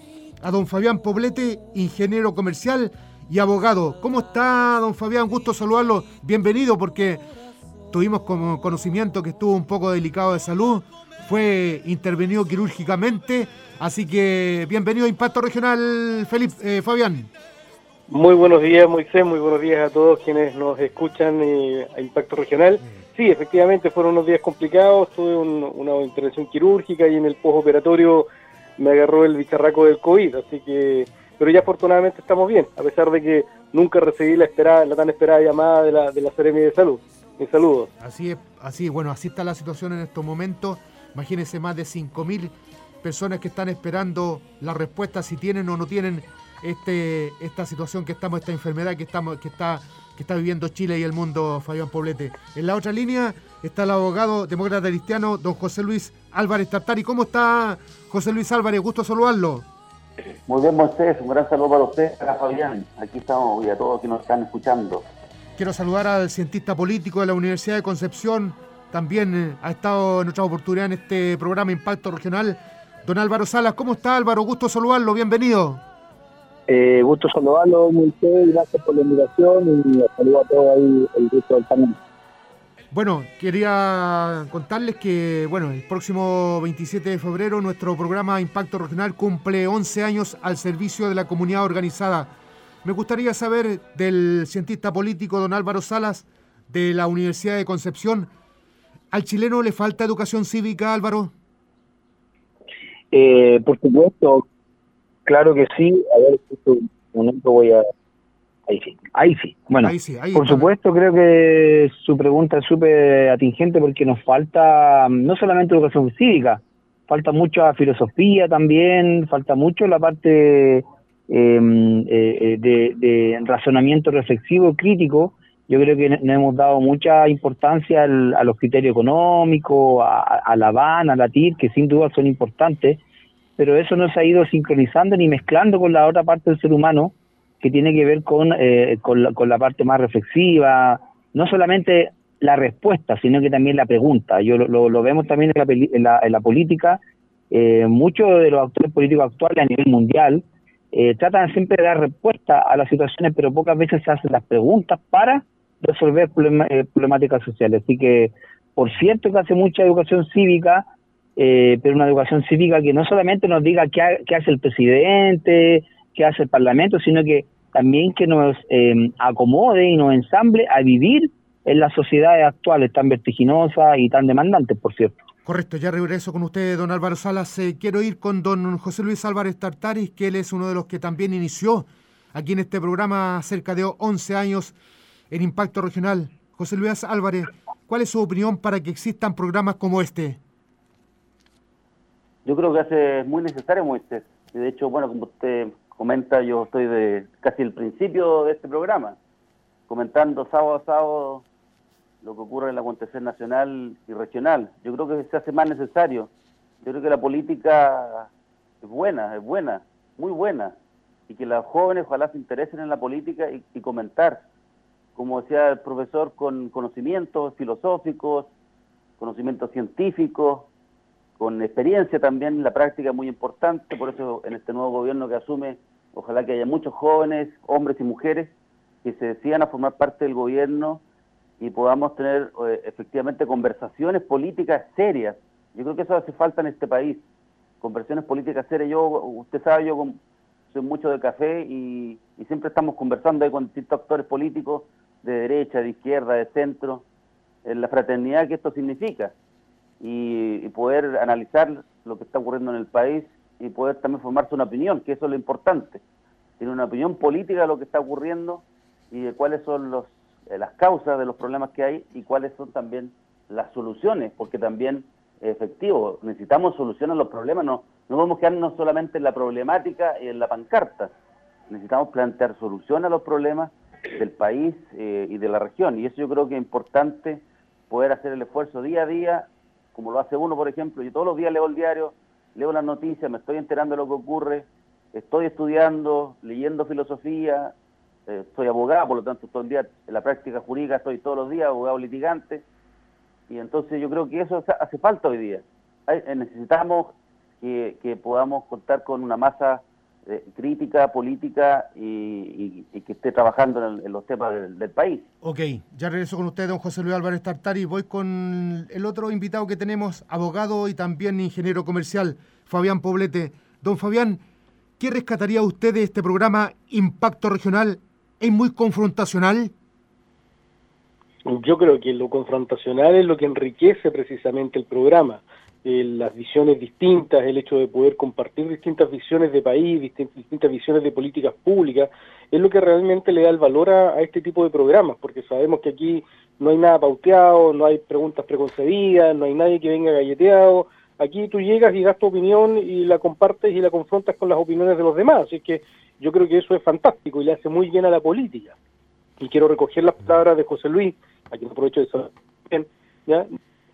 a don Fabián Poblete, ingeniero comercial y abogado. ¿Cómo está, don Fabián? Gusto saludarlo. Bienvenido, porque tuvimos como conocimiento que estuvo un poco delicado de salud, fue intervenido quirúrgicamente, así que bienvenido a Impacto Regional, Felipe, eh, Fabián. Muy buenos días, Moisés, muy buenos días a todos quienes nos escuchan eh, a Impacto Regional. Sí, efectivamente fueron unos días complicados, tuve un, una intervención quirúrgica y en el postoperatorio me agarró el bicharraco del COVID, así que, pero ya afortunadamente estamos bien, a pesar de que nunca recibí la esperada, la tan esperada llamada de la, de la Seremi de Salud. Mis saludos. Así es, así, bueno, así está la situación en estos momentos. Imagínense más de cinco mil personas que están esperando la respuesta si tienen o no tienen este esta situación que estamos, esta enfermedad que estamos, que está, que está viviendo Chile y el mundo, Fabián Poblete. En la otra línea está el abogado demócrata cristiano, don José Luis Álvarez Tartari. ¿Cómo está, José Luis Álvarez? Gusto saludarlo. Muy bien, Moisés, un gran saludo para usted, para Fabián. Aquí estamos y a todos que nos están escuchando. Quiero saludar al cientista político de la Universidad de Concepción, también eh, ha estado en otra oportunidad en este programa Impacto Regional, don Álvaro Salas. ¿Cómo está, Álvaro? Gusto saludarlo, bienvenido. Eh, gusto saludarlo, Moisés, gracias por la invitación y saludo a todos ahí, el resto del panel. Bueno, quería contarles que, bueno, el próximo veintisiete de febrero nuestro programa Impacto Regional cumple once años al servicio de la comunidad organizada. Me gustaría saber del cientista político don Álvaro Salas, de la Universidad de Concepción, ¿al chileno le falta educación cívica, Álvaro? Eh, por supuesto, claro que sí. A ver, un momento voy a... Ahí sí, ahí sí. Bueno, ahí sí, ahí por está. supuesto creo que su pregunta es súper atingente porque nos falta no solamente educación cívica, falta mucha filosofía también, falta mucho la parte... Eh, eh, de, de razonamiento reflexivo, crítico. Yo creo que no hemos dado mucha importancia al, a los criterios económicos, a, a la B A N, a la T I R, que sin duda son importantes, pero eso no se ha ido sincronizando ni mezclando con la otra parte del ser humano, que tiene que ver con, eh, con, la, con la parte más reflexiva, no solamente la respuesta, sino que también la pregunta. Yo lo, lo, lo vemos también en la, en la, en la política, eh, muchos de los actores políticos actuales a nivel mundial Eh, tratan siempre de dar respuesta a las situaciones, pero pocas veces se hacen las preguntas para resolver problema, eh, problemáticas sociales. Así que, por cierto que hace mucha educación cívica, eh, pero una educación cívica que no solamente nos diga qué, ha, qué hace el presidente, qué hace el Parlamento, sino que también que nos eh, acomode y nos ensamble a vivir en las sociedades actuales tan vertiginosas y tan demandantes, por cierto. Correcto, ya regreso con usted, don Álvaro Salas. Eh, quiero ir con don José Luis Álvarez Tartari, que él es uno de los que también inició aquí en este programa cerca de once años en Impacto Regional. José Luis Álvarez, ¿cuál es su opinión para que existan programas como este? Yo creo que hace muy necesario, Moisés. De hecho, bueno, como usted comenta, yo estoy de casi el principio de este programa, comentando sábado a sábado lo que ocurre en el acontecer nacional y regional. Yo creo que se hace más necesario. Yo creo que la política es buena, es buena, muy buena, y que los jóvenes ojalá se interesen en la política y, y comentar, como decía el profesor, con conocimientos filosóficos, conocimientos científicos, con experiencia también, la práctica es muy importante. Por eso en este nuevo gobierno que asume, ojalá que haya muchos jóvenes, hombres y mujeres, que se decidan a formar parte del gobierno y podamos tener eh, efectivamente conversaciones políticas serias. Yo creo que eso hace falta en este país, conversaciones políticas serias. Yo, usted sabe, yo con, soy mucho de café y, y siempre estamos conversando ahí con distintos actores políticos de derecha, de izquierda, de centro, en la fraternidad que esto significa, y, y poder analizar lo que está ocurriendo en el país y poder también formarse una opinión, que eso es lo importante, tener una opinión política de lo que está ocurriendo y de cuáles son los las causas de los problemas que hay y cuáles son también las soluciones, porque también, efectivo, necesitamos soluciones a los problemas, no, no podemos quedarnos solamente en la problemática y en la pancarta, necesitamos plantear soluciones a los problemas del país eh, y de la región, y eso yo creo que es importante, poder hacer el esfuerzo día a día, como lo hace uno, por ejemplo. Yo todos los días leo el diario, leo las noticias, me estoy enterando de lo que ocurre, estoy estudiando, leyendo filosofía, eh, soy abogado, por lo tanto todo el día en la práctica jurídica estoy todos los días, abogado litigante, y entonces yo creo que eso hace falta hoy día. Hay, necesitamos que, que podamos contar con una masa eh, crítica, política y, y, y que esté trabajando en, en los temas del, del país. Ok, ya regreso con usted, don José Luis Álvarez Tartari. Voy con el otro invitado que tenemos, abogado y también ingeniero comercial, Fabián Poblete. Don Fabián, ¿qué rescataría usted de este programa Impacto Regional? ¿Es muy confrontacional? Yo creo que lo confrontacional es lo que enriquece precisamente el programa. Eh, las visiones distintas, el hecho de poder compartir distintas visiones de país, distintas, distintas visiones de políticas públicas, es lo que realmente le da el valor a, a este tipo de programas, porque sabemos que aquí no hay nada pauteado, no hay preguntas preconcebidas, no hay nadie que venga galleteado. Aquí tú llegas y das tu opinión y la compartes y la confrontas con las opiniones de los demás, así que yo creo que eso es fantástico y le hace muy bien a la política. Y quiero recoger las palabras de José Luis, a quien aprovecho de saludar, ¿ya?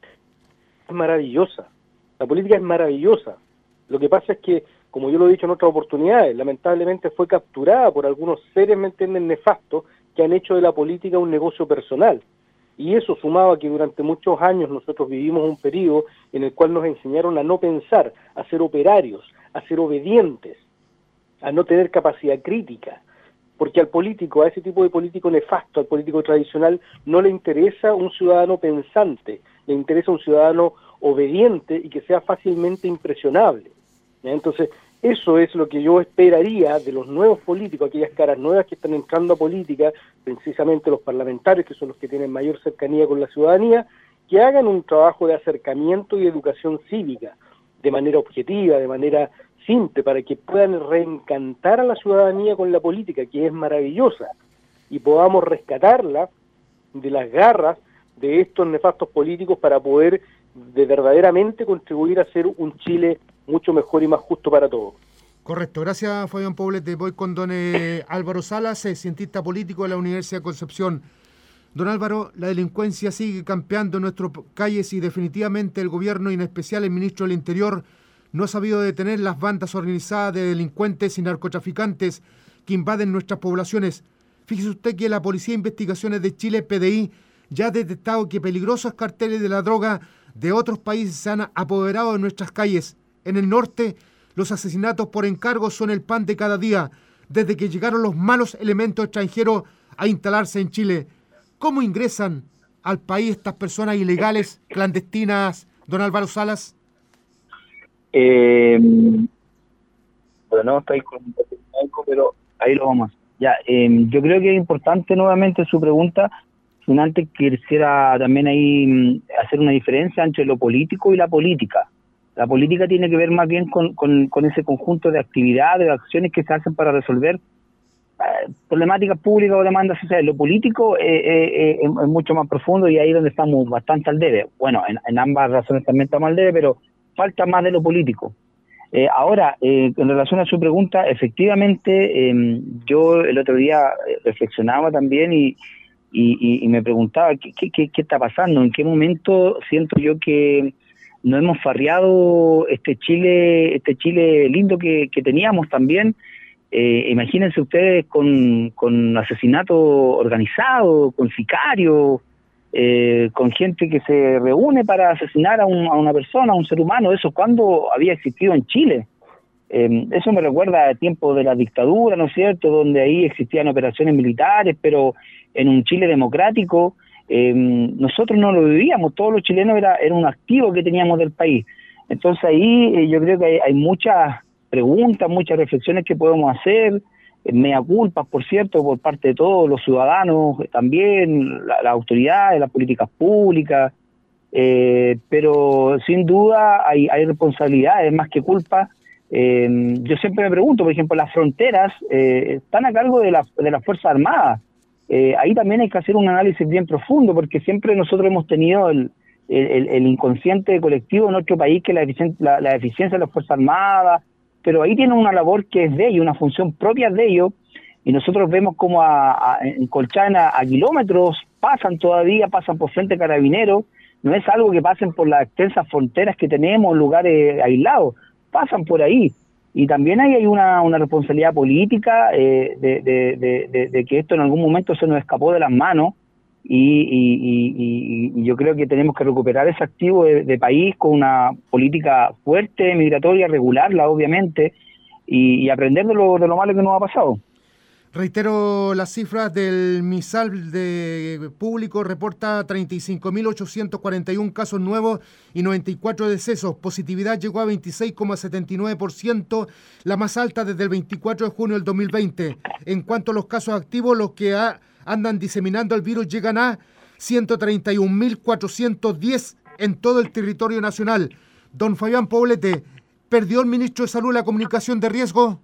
Es maravillosa. La política es maravillosa. Lo que pasa es que, como yo lo he dicho en otras oportunidades, lamentablemente fue capturada por algunos seres, ¿me entienden?, nefastos, que han hecho de la política un negocio personal. Y eso sumado a que durante muchos años nosotros vivimos un periodo en el cual nos enseñaron a no pensar, a ser operarios, a ser obedientes, a no tener capacidad crítica. Porque al político, a ese tipo de político nefasto, al político tradicional, no le interesa un ciudadano pensante, le interesa un ciudadano obediente y que sea fácilmente impresionable. ¿Ya? Entonces, eso es lo que yo esperaría de los nuevos políticos, aquellas caras nuevas que están entrando a política, precisamente los parlamentarios, que son los que tienen mayor cercanía con la ciudadanía, que hagan un trabajo de acercamiento y educación cívica, de manera objetiva, de manera simple, para que puedan reencantar a la ciudadanía con la política, que es maravillosa, y podamos rescatarla de las garras de estos nefastos políticos para poder de verdaderamente contribuir a hacer un Chile mucho mejor y más justo para todos. Correcto, gracias Fabián Poblete. Voy con don eh, Álvaro Salas, eh, cientista político de la Universidad de Concepción. Don Álvaro, la delincuencia sigue campeando en nuestras calles y definitivamente el gobierno y en especial el ministro del Interior no ha sabido detener las bandas organizadas de delincuentes y narcotraficantes que invaden nuestras poblaciones. Fíjese usted que la Policía de Investigaciones de Chile, P D I, ya ha detectado que peligrosos carteles de la droga de otros países se han apoderado de nuestras calles. En el norte, los asesinatos por encargo son el pan de cada día, desde que llegaron los malos elementos extranjeros a instalarse en Chile. ¿Cómo ingresan al país estas personas ilegales, clandestinas, don Álvaro Salas? Eh, bueno, no estoy con pero ahí lo vamos. Ya, eh, yo creo que es importante nuevamente su pregunta. Antes quisiera también ahí hacer una diferencia entre lo político y la política. La política tiene que ver más bien con, con, con ese conjunto de actividades, de acciones que se hacen para resolver eh, problemáticas públicas o demandas sociales. Lo político eh, eh, eh, es mucho más profundo y ahí es donde estamos bastante al debe. Bueno, en, en ambas razones también estamos al debe, pero falta más de lo político. Eh, ahora, eh, en relación a su pregunta, efectivamente, eh, yo el otro día reflexionaba también y Y, y, y me preguntaba ¿qué, qué, qué está pasando, en qué momento siento yo que no hemos farreado este Chile, este Chile lindo que, que teníamos también. Eh, imagínense ustedes con, con asesinato organizado, con sicarios, eh, con gente que se reúne para asesinar a, un, a una persona, a un ser humano. Eso cuando había existido en Chile. Eh, eso me recuerda al tiempo de la dictadura, ¿no es cierto?, donde ahí existían operaciones militares, pero en un Chile democrático eh, nosotros no lo vivíamos, todos los chilenos era, era un activo que teníamos del país. Entonces ahí eh, yo creo que hay, hay muchas preguntas, muchas reflexiones que podemos hacer, eh, mea culpas, por cierto, por parte de todos los ciudadanos, eh, también las la autoridades, las políticas públicas, eh, pero sin duda hay, hay responsabilidades más que culpas. Eh, yo siempre me pregunto, por ejemplo, las fronteras eh, están a cargo de, la, de las Fuerzas Armadas. Eh, ahí también hay que hacer un análisis bien profundo, porque siempre nosotros hemos tenido el, el, el inconsciente colectivo en nuestro país, que la, la, la eficiencia de las Fuerzas Armadas, pero ahí tienen una labor que es de ellos, una función propia de ellos, y nosotros vemos como a, a, en Colchana a kilómetros pasan todavía, pasan por frente carabineros, no es algo que pasen por las extensas fronteras que tenemos, lugares aislados, pasan por ahí. Y también ahí hay una, una responsabilidad política eh, de, de, de, de, de que esto en algún momento se nos escapó de las manos y, y, y, y yo creo que tenemos que recuperar ese activo de, de país con una política fuerte, migratoria, regularla obviamente, y, y aprender de lo, de lo malo que nos ha pasado. Reitero las cifras del MISAL de público, reporta treinta y cinco mil ochocientos cuarenta y uno casos nuevos y noventa y cuatro decesos. Positividad llegó a veintiséis coma setenta y nueve por ciento, la más alta desde el veinticuatro de junio del dos mil veinte. En cuanto a los casos activos, los que ha, andan diseminando el virus llegan a ciento treinta y un mil cuatrocientos diez en todo el territorio nacional. Don Fabián Poblete, ¿perdió el ministro de Salud la comunicación de riesgo?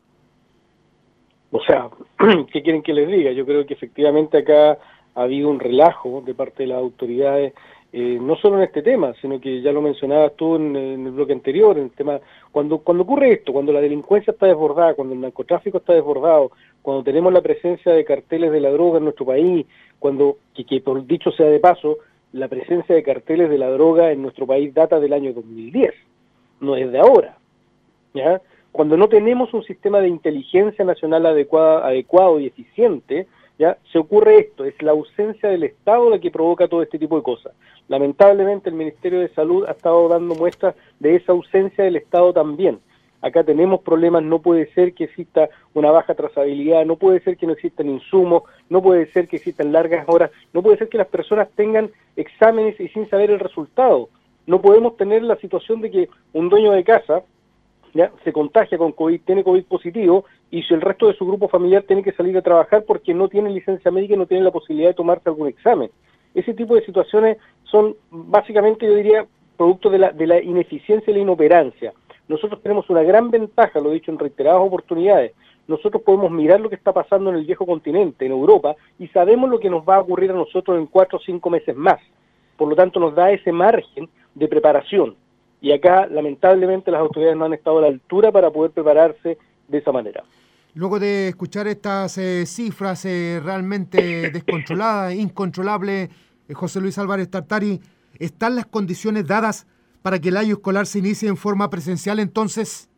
O sea, ¿qué quieren que les diga? Yo creo que efectivamente acá ha habido un relajo de parte de las autoridades, eh, no solo en este tema, sino que ya lo mencionabas tú en, en el bloque anterior, en el tema, cuando, cuando ocurre esto, cuando la delincuencia está desbordada, cuando el narcotráfico está desbordado, cuando tenemos la presencia de carteles de la droga en nuestro país, cuando, que, que por dicho sea de paso, la presencia de carteles de la droga en nuestro país data del año dos mil diez, no es de ahora, ¿ya? Cuando no tenemos un sistema de inteligencia nacional adecuado, adecuado y eficiente, ya se ocurre esto, es la ausencia del Estado la que provoca todo este tipo de cosas. Lamentablemente el Ministerio de Salud ha estado dando muestras de esa ausencia del Estado también. Acá tenemos problemas, no puede ser que exista una baja trazabilidad, no puede ser que no existan insumos, no puede ser que existan largas horas, no puede ser que las personas tengan exámenes y sin saber el resultado. No podemos tener la situación de que un dueño de casa ya se contagia con COVID, tiene COVID positivo, y si el resto de su grupo familiar tiene que salir a trabajar porque no tiene licencia médica y no tiene la posibilidad de tomarse algún examen. Ese tipo de situaciones son básicamente, yo diría, producto de la, de la ineficiencia y la inoperancia. Nosotros tenemos una gran ventaja, lo he dicho en reiteradas oportunidades, nosotros podemos mirar lo que está pasando en el viejo continente, en Europa, y sabemos lo que nos va a ocurrir a nosotros en cuatro o cinco meses más. Por lo tanto, nos da ese margen de preparación. Y acá, lamentablemente, las autoridades no han estado a la altura para poder prepararse de esa manera. Luego de escuchar estas eh, cifras eh, realmente descontroladas, incontrolables, eh, José Luis Álvarez Tartari, ¿están las condiciones dadas para que el año escolar se inicie en forma presencial entonces?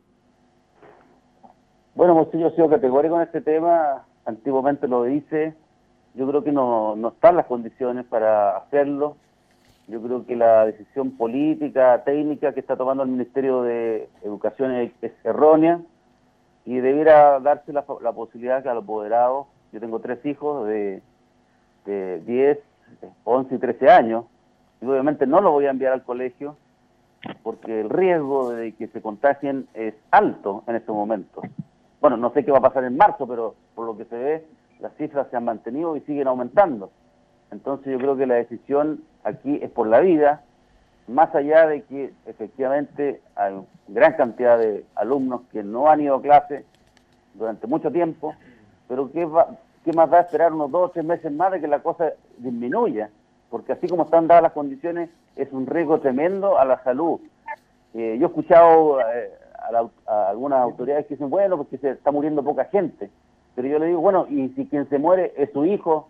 Bueno, pues yo he sido categórico en este tema, antiguamente lo hice, yo creo que no, no están las condiciones para hacerlo. Yo creo que la decisión política, técnica que está tomando el Ministerio de Educación es, es errónea y debiera darse la, la posibilidad que a los apoderados, yo tengo tres hijos de, de diez, once y trece años, y obviamente no los voy a enviar al colegio porque el riesgo de que se contagien es alto en estos momentos. Bueno, no sé qué va a pasar en marzo, pero por lo que se ve, las cifras se han mantenido y siguen aumentando. Entonces yo creo que la decisión aquí es por la vida, más allá de que efectivamente hay gran cantidad de alumnos que no han ido a clase durante mucho tiempo, pero ¿qué, va, qué más va a esperar unos dos o tres meses más de que la cosa disminuya? Porque así como están dadas las condiciones, es un riesgo tremendo a la salud. Eh, yo he escuchado eh, a, la, a algunas autoridades que dicen, bueno, porque se está muriendo poca gente, pero yo le digo, bueno, y si quien se muere es su hijo.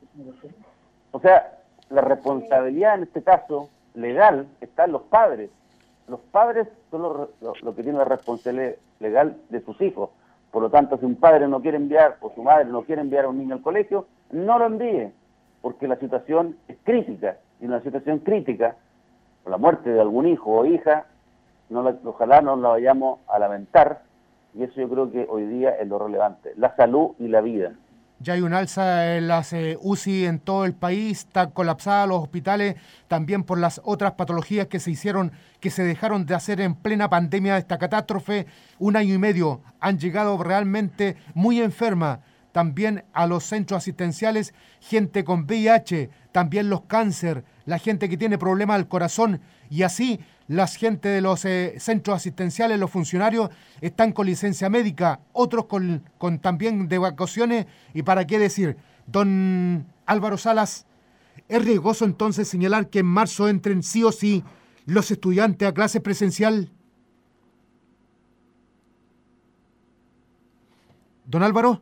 O sea, la responsabilidad en este caso legal está en los padres. Los padres son los lo, lo que tienen la responsabilidad legal de sus hijos. Por lo tanto, si un padre no quiere enviar o su madre no quiere enviar a un niño al colegio, no lo envíe, porque la situación es crítica. Y en una situación crítica, por la muerte de algún hijo o hija, no la, ojalá no la vayamos a lamentar, y eso yo creo que hoy día es lo relevante, la salud y la vida. Ya hay un alza en las eh, U C I en todo el país, están colapsados los hospitales, también por las otras patologías que se hicieron, que se dejaron de hacer en plena pandemia de esta catástrofe. Un año y medio han llegado realmente muy enferma también a los centros asistenciales, gente con V I H, también los cáncer, la gente que tiene problemas del corazón, y así la gente de los eh, centros asistenciales, los funcionarios, están con licencia médica, otros con, con también de vacaciones, y para qué decir, don Álvaro Salas, ¿es riesgoso entonces señalar que en marzo entren sí o sí los estudiantes a clase presencial? ¿Don Álvaro?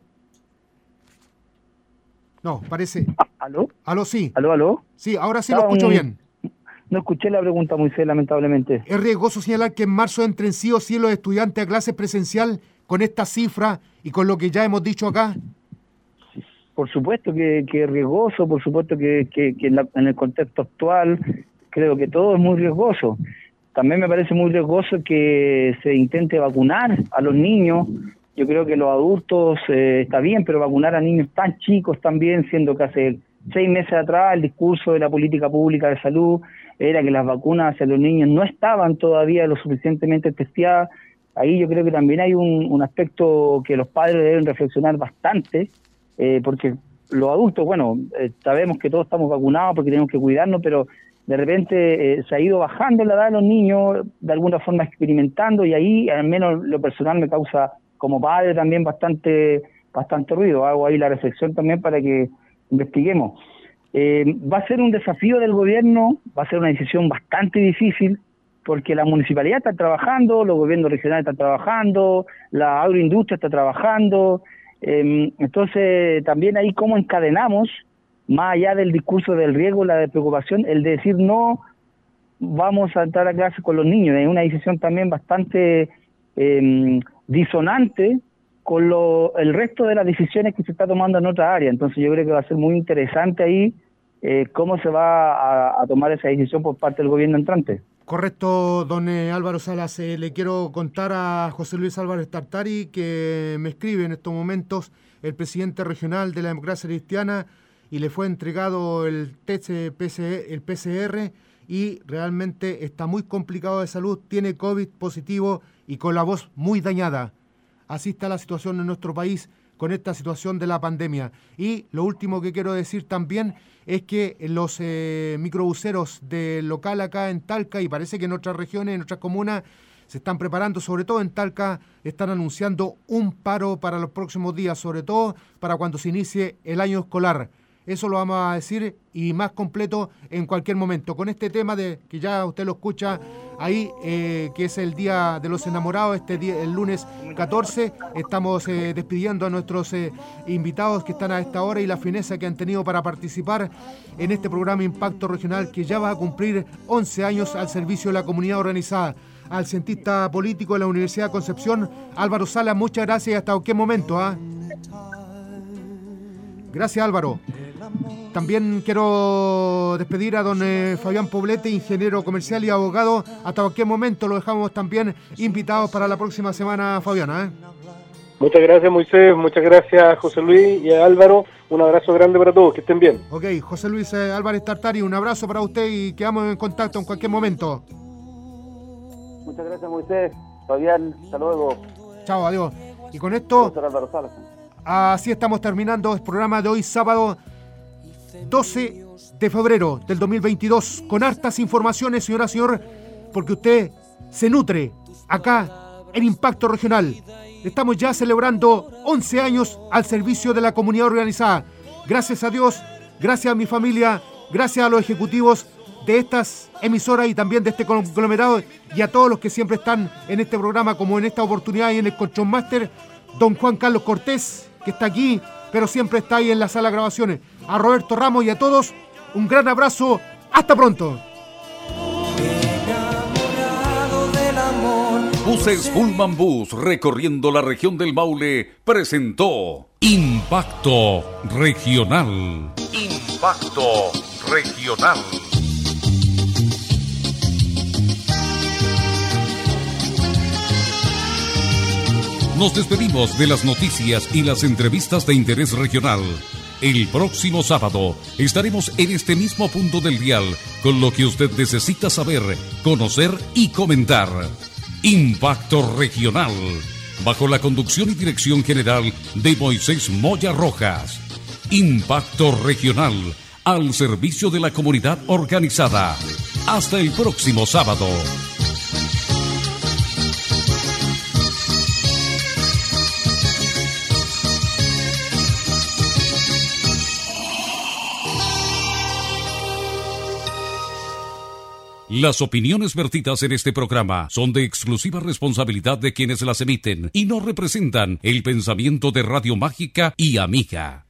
No, parece... ¿Aló? ¿Aló, sí? ¿Aló, aló? Sí, ahora sí no, lo escucho un... bien. No escuché la pregunta, Moisés, lamentablemente. ¿Es riesgoso señalar que en marzo entren sí o sí los estudiantes a clase presencial con esta cifra y con lo que ya hemos dicho acá? Por supuesto que, que es riesgoso, por supuesto que, que, que en, la, en el contexto actual creo que todo es muy riesgoso. también me parece muy riesgoso que se intente vacunar a los niños. Yo creo que los adultos eh, está bien, pero vacunar a niños tan chicos también, siendo que hace seis meses atrás el discurso de la política pública de salud era que las vacunas hacia los niños no estaban todavía lo suficientemente testeadas. Ahí yo creo que también hay un, un aspecto que los padres deben reflexionar bastante, eh, porque los adultos, bueno, eh, sabemos que todos estamos vacunados porque tenemos que cuidarnos, pero de repente eh, se ha ido bajando la edad de los niños, de alguna forma experimentando, y ahí al menos lo personal me causa como padre también bastante bastante ruido. Hago ahí la reflexión también para que investiguemos. Eh, va a ser un desafío del gobierno, va a ser una decisión bastante difícil, porque la municipalidad está trabajando, los gobiernos regionales están trabajando, la agroindustria está trabajando, eh, entonces también ahí cómo encadenamos, más allá del discurso del riesgo, la de preocupación, el de decir no vamos a entrar a clase con los niños, es una decisión también bastante eh, disonante con lo, el resto de las decisiones que se está tomando en otra área. Entonces yo creo que va a ser muy interesante ahí eh, cómo se va a, a tomar esa decisión por parte del gobierno entrante. Correcto, don eh, Álvaro Salas. Eh, le quiero contar a José Luis Álvarez Tartari que me escribe en estos momentos el presidente regional de la Democracia Cristiana y le fue entregado el, T C P C, el P C R y realmente está muy complicado de salud, tiene COVID positivo y con la voz muy dañada. Así está la situación en nuestro país con esta situación de la pandemia. Y lo último que quiero decir también es que los eh, microbuseros del local acá en Talca, y parece que en otras regiones, en otras comunas, se están preparando, sobre todo en Talca, están anunciando un paro para los próximos días, sobre todo para cuando se inicie el año escolar. Eso lo vamos a decir y más completo en cualquier momento. Con este tema de que ya usted lo escucha ahí, eh, que es el Día de los Enamorados, este día, el lunes catorce, estamos eh, despidiendo a nuestros eh, invitados que están a esta hora y la fineza que han tenido para participar en este programa Impacto Regional que ya va a cumplir once años al servicio de la comunidad organizada. Al cientista político de la Universidad de Concepción, Álvaro Salas, muchas gracias y hasta qué momento. ¿eh? Gracias, Álvaro. También quiero despedir a don eh, Fabián Poblete, ingeniero comercial y abogado. Hasta cualquier momento lo dejamos también invitados para la próxima semana, Fabiana. ¿eh? Muchas gracias, Moisés. Muchas gracias, José Luis y a Álvaro. Un abrazo grande para todos. Que estén bien. Ok, José Luis eh, Álvarez Tartari, un abrazo para usted y quedamos en contacto en cualquier momento. Muchas gracias, Moisés. Fabián, hasta luego. Chao, adiós. Y con esto, así estamos terminando el programa de hoy, sábado doce de febrero del dos mil veintidós, con hartas informaciones, señora, señor, porque usted se nutre acá en Impacto Regional. Estamos ya celebrando once años al servicio de la comunidad organizada. Gracias a Dios, gracias a mi familia, gracias a los ejecutivos de estas emisoras y también de este conglomerado y a todos los que siempre están en este programa, como en esta oportunidad y en el Control Master, don Juan Carlos Cortés, que está aquí, pero siempre está ahí en la sala de grabaciones. A Roberto Ramos y a todos, un gran abrazo. ¡Hasta pronto! Buses Pullman Bus recorriendo la región del Maule presentó Impacto Regional. Impacto Regional. Nos despedimos de las noticias y las entrevistas de interés regional. El próximo sábado estaremos en este mismo punto del dial con lo que usted necesita saber, conocer y comentar. Impacto Regional, bajo la conducción y dirección general de Moisés Moya Rojas. Impacto Regional, al servicio de la comunidad organizada. Hasta el próximo sábado. Las opiniones vertidas en este programa son de exclusiva responsabilidad de quienes las emiten y no representan el pensamiento de Radio Mágica y Amiga.